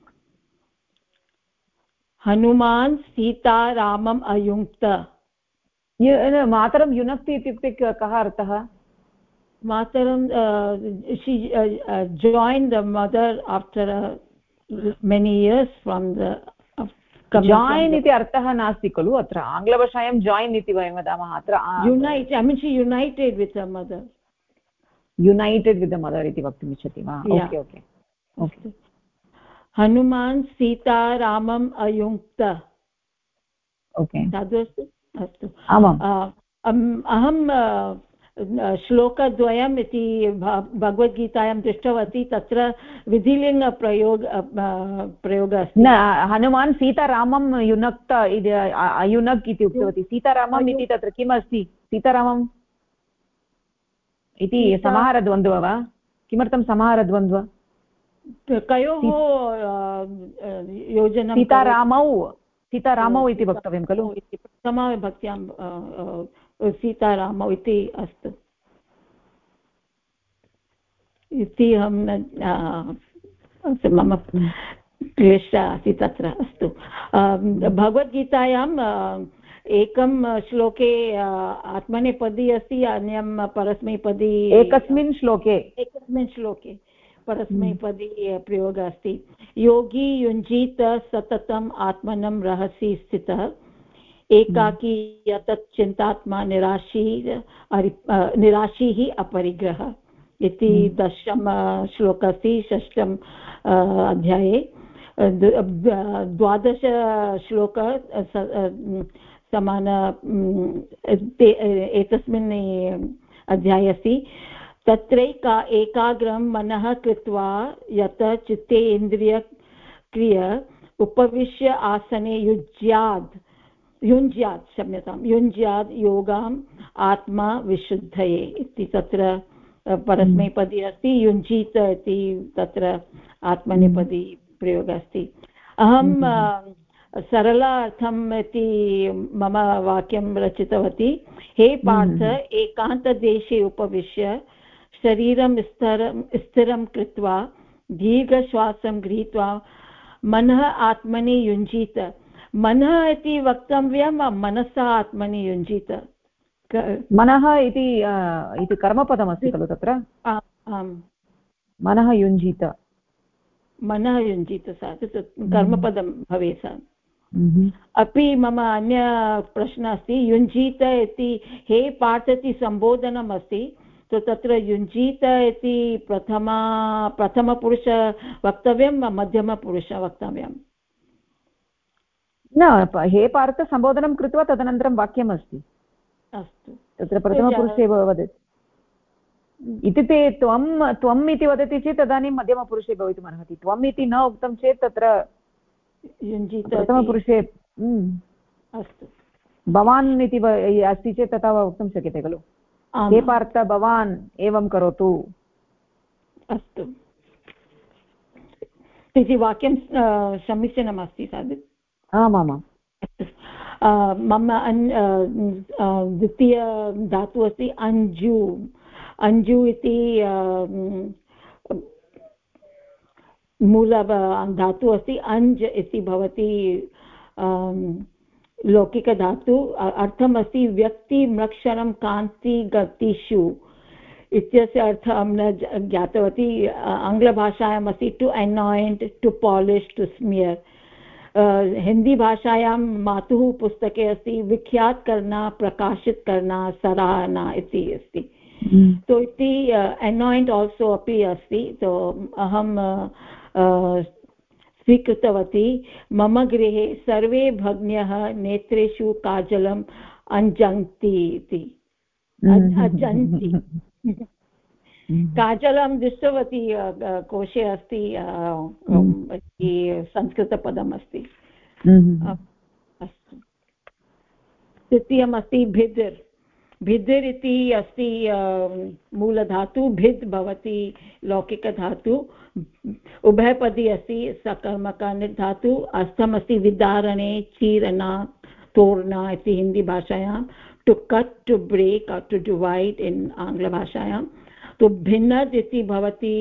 हनुमान् सीतारामम् अयुङ्क्त मातरं युनक्ति इत्युक्ते कः अर्थः मातरं she joined the mother after many years from the join इति अर्थः नास्ति खलु अत्र आङ्ग्लभाषायां जायिन् इति वयं वदामः अत्र unite I mean she united with the mother united with the mother इति वक्तुम् इच्छति वा ओके ओके ओके हनुमान् सीतारामम् अयुङ्क्त ओके तद् अस्तु आमाम् अहं श्लोकद्वयम् इति भगवद्गीतायां दृष्टवती तत्र विधिलिङ्गप्रयोगः अस्ति न हनुमान् सीतारामं युनक्त अयुनक् इति उक्तवती सीतारामम् इति तत्र किम् अस्ति सीतारामम् इति समाहारद्वन्द्वः वा किमर्थं समाहारद्वन्द्वः कयोः योजनं सीतारामौ इति वक्तव्यं खलु प्रथमाविभक्त्यां सीतारामौ इति अस्तु इति अहं मम क्लेशः आसीत् तत्र अस्तु भगवद्गीतायाम् एकं श्लोके आत्मनेपदी अस्ति अन्यं परस्मैपदी एकस्मिन् श्लोके परस्मैपदी प्रयोगः अस्ति योगी युञ्जीत सततम् आत्मनं रहसि स्थितः एकाकी यतत् चिन्तात्मा निराशीः अपरिग्रहः इति 10 श्लोकः अस्ति 6 अध्याये 12 श्लोकः समान एकस्मिन् अध्याये अस्ति तत्रैका एकाग्रं मनः कृत्वा यत चित्ते इन्द्रियक्रिय उपविश्य आसने युञ्ज्यात् योगाम् आत्मा विशुद्धये इति तत्र परस्मैपदी अस्ति युञ्जीत इति तत्र आत्मनेपदी प्रयोगः अस्ति अहं सरलार्थम् इति मम वाक्यं रचितवती हे पार्थ एकान्तदेशे उपविश्य शरीरं स्थिरं कृत्वा दीर्घश्वासं गृहीत्वा मनः आत्मनि युञ्जीत मनः इति वक्तव्यं मनसा आत्मनि युञ्जीत मनः इति कर्मपदमस्ति खलु तत्र मनः युञ्जीत कर्मपदं भवेत् सा अपि मम अन्य प्रश्नः अस्ति युञ्जीत इति हे पार्थ इति सम्बोधनम् अस्ति तो तत्र युञ्जीत इति प्रथमपुरुष वक्तव्यं मध्यमपुरुष वक्तव्यं न हे पार्थ सम्बोधनं कृत्वा तदनन्तरं वाक्यम् अस्ति अस्तु तत्र प्रथमपुरुषे एव वदति इत्युक्ते त्वम् इति वदति चेत् तदानीं मध्यमपुरुषे भवितुम् अर्हति त्वम् इति न उक्तं चेत् तत्र युञ्जीत प्रथमपुरुषे अस्तु भवान् इति अस्ति चेत् तथा वक्तुं शक्यते खलु हे पार्थ भवान् एवं करोतु अस्तु इति वाक्यं समीचीनमस्ति तद् आमामाम् मम द्वितीय धातुः अस्ति अंजु इति मूल धातुः अस्ति अंज इति भवति लौकिकधातु अर्थमस्ति व्यक्तिमक्षरं कान्ति गतिषु इत्यस्य अर्थः अहं न ज्ञातवती आङ्ग्लभाषायाम् अस्ति to anoint to polish to smear हिन्दीभाषायां मातुः पुस्तके अस्ति विख्यात करना प्रकाशित करना सराहना इति अस्ति तो इति अनायिण्ट् आल्सो अपि अस्ति तो अहं स्वीकृतवती मम गृहे सर्वे भग्न्यः नेत्रेषु काजलम् अञ्जन्ति इति अजन्ति काजलं दृष्टवती कोशे अस्ति संस्कृतपदम् अस्ति अस्तु तृतीयमस्ति भिदिर् इति अस्ति मूलधातु भिद् भवति लौकिकधातु उभयपदी अस्ति सकर्मकनिर्धातु अस्थमस्ति विदारणे चीरना तोरणा इति हिन्दीभाषायां टु कट् टु ब्रेक् और टु डिवैड् इन् आङ्ग्लभाषायां तो भिन्नद् इति भवति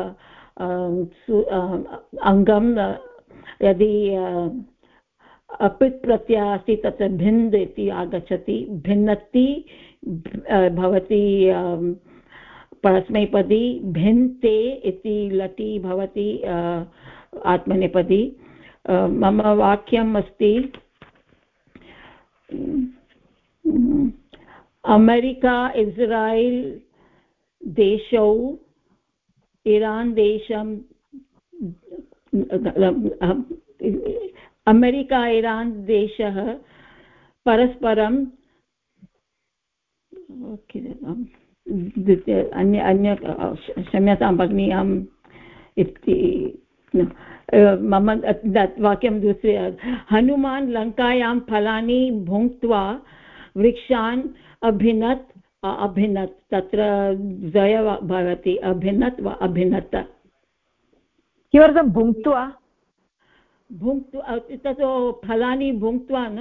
अङ्गं यदि अपित् प्रत्ययः अस्ति तत्र भिन्द् इति आगच्छति भिन्नति भवति परस्मैपदी भिन्ते इति लटि भवति आत्मनेपदी मम वाक्यम् अस्ति अमेरिका इस्रायल् देशौ इरान् देशं अमेरिका इरान् देशः परस्परं अन्य क्षम्यतां भगिनी इति मम वाक्यं दूसरे हनुमान् लङ्कायां फलानि भुङ्क्त्वा वृक्षान् अभिनत् तत्र द्वय भवति अभिनत् वा अभिनत् किमर्थं भुङ्क्त्वा तत् फलानि भुङ्क्त्वा न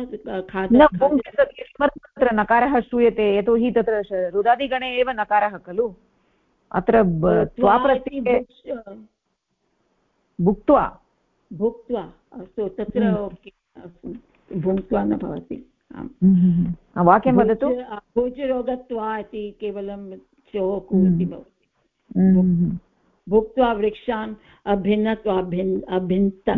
तत्र नकारः श्रूयते यतोहि तत्र रुदादिगणे एव नकारः खलु अत्र भुक्त्वा अस्तु तत्र भुङ्क्त्वा न भवति वाक्यं वदतु भोजरोगत्वा इति केवलं चोकु इति भवति भुक्त्वा वृक्षान् अभिन्नत् अभिन्त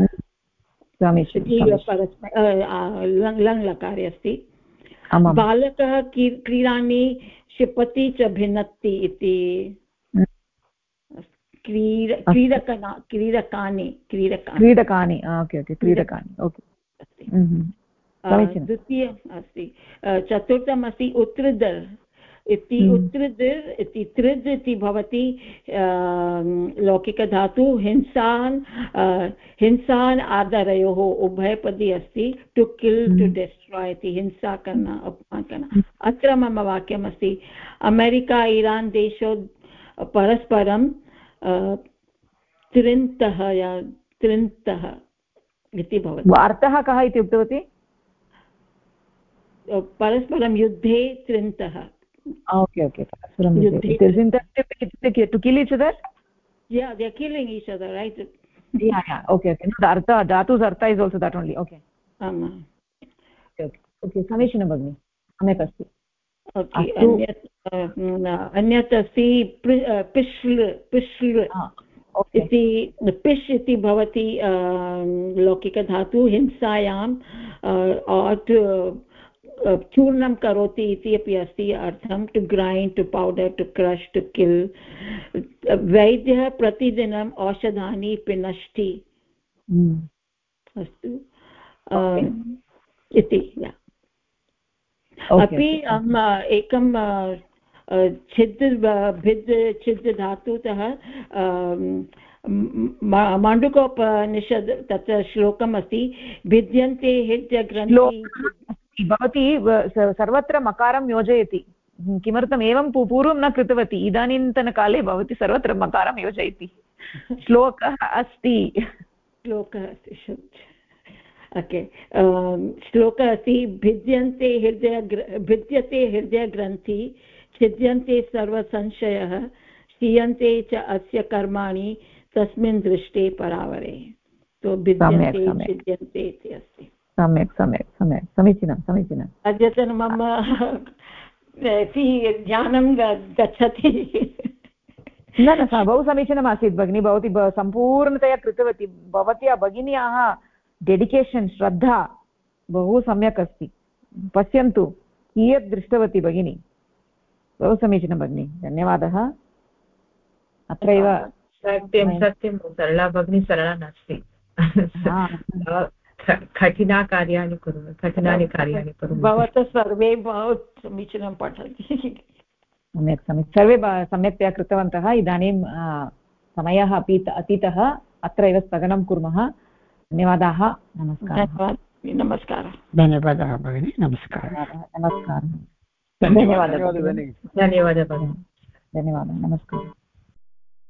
लङ् लकारे अस्ति बालकः क्रीडानि क्षिपति च भिन्नति इति क्रीडकानि ओके क्रीडकानि ओके द्वितीय अस्ति चतुर्थम् अस्ति उत्तरदर् इति उत्तरदर् इति तृद् इति भवति लौकिकधातु हिंसान् आदरयोः उभयपदी अस्ति टु किल् टु डिस्ट्राय् इति हिंसा करना अपमान करना अत्र मम वाक्यमस्ति अमेरिका इरान् देशौ परस्परं त्रिन्तः इति भवति अर्थः कः इति उक्तवती परस्परं युद्धे त्रिन्तः okay to kill each other they're killing each other right okay no, the artha dhatu's artha is also that only okay okay समीचीनं भगिनि सम्यक् अस्ति अन्यत् अस्ति पिश्ल इति पिश् इति भवति लौकिकधातु हिंसायां चूर्णं करोति इति अपि अस्ति अर्थं to grind to powder to crush to kill वैद्यः प्रतिदिनम् औषधानि पिनष्टि अस्तु इति अपि एकं छिद् धातुतः माण्डुकोपनिषद् तत्र श्लोकम् अस्ति भिद्यन्ते हृदयग्रन्थि भवती सर्वत्र मकारं योजयति किमर्थम् एवं पूर्वं न कृतवती इदानीन्तनकाले भवती सर्वत्र मकारं योजयति श्लोकः अस्ति ओके श्लोकः अस्ति भिद्यते हृदयग्रन्थि छिद्यन्ते सर्वसंशयः क्षीयन्ते च अस्य कर्माणि तस्मिन् दृष्टे परावरे तो भिद्यन्ते छिद्यन्ते इति अस्ति सम्यक् समीचीनम् अद्यतन मम ज्ञानं गच्छति न बहु समीचीनम् आसीत् भगिनी भवती सम्पूर्णतया कृतवती भवत्याः भगिन्याः डेडिकेशन् श्रद्धा बहु सम्यक् अस्ति पश्यन्तु कियत् दृष्टवती भगिनी बहु समीचीनं भगिनी धन्यवादः अत्रैव सत्यं सरला भगिनी सरला नास्ति कठिनानि कार्याणि कुर्मः भवतः सर्वे बहु समीचीनं पठन्ति सम्यक् सर्वे सम्यक्तया कृतवन्तः इदानीं समयः अपि अतीतः अत्र एव स्थगनं कुर्मः धन्यवादाः नमस्कारः धन्यवादः भगिनी नमस्कारः धन्यवादः धन्यवादः नमस्कारः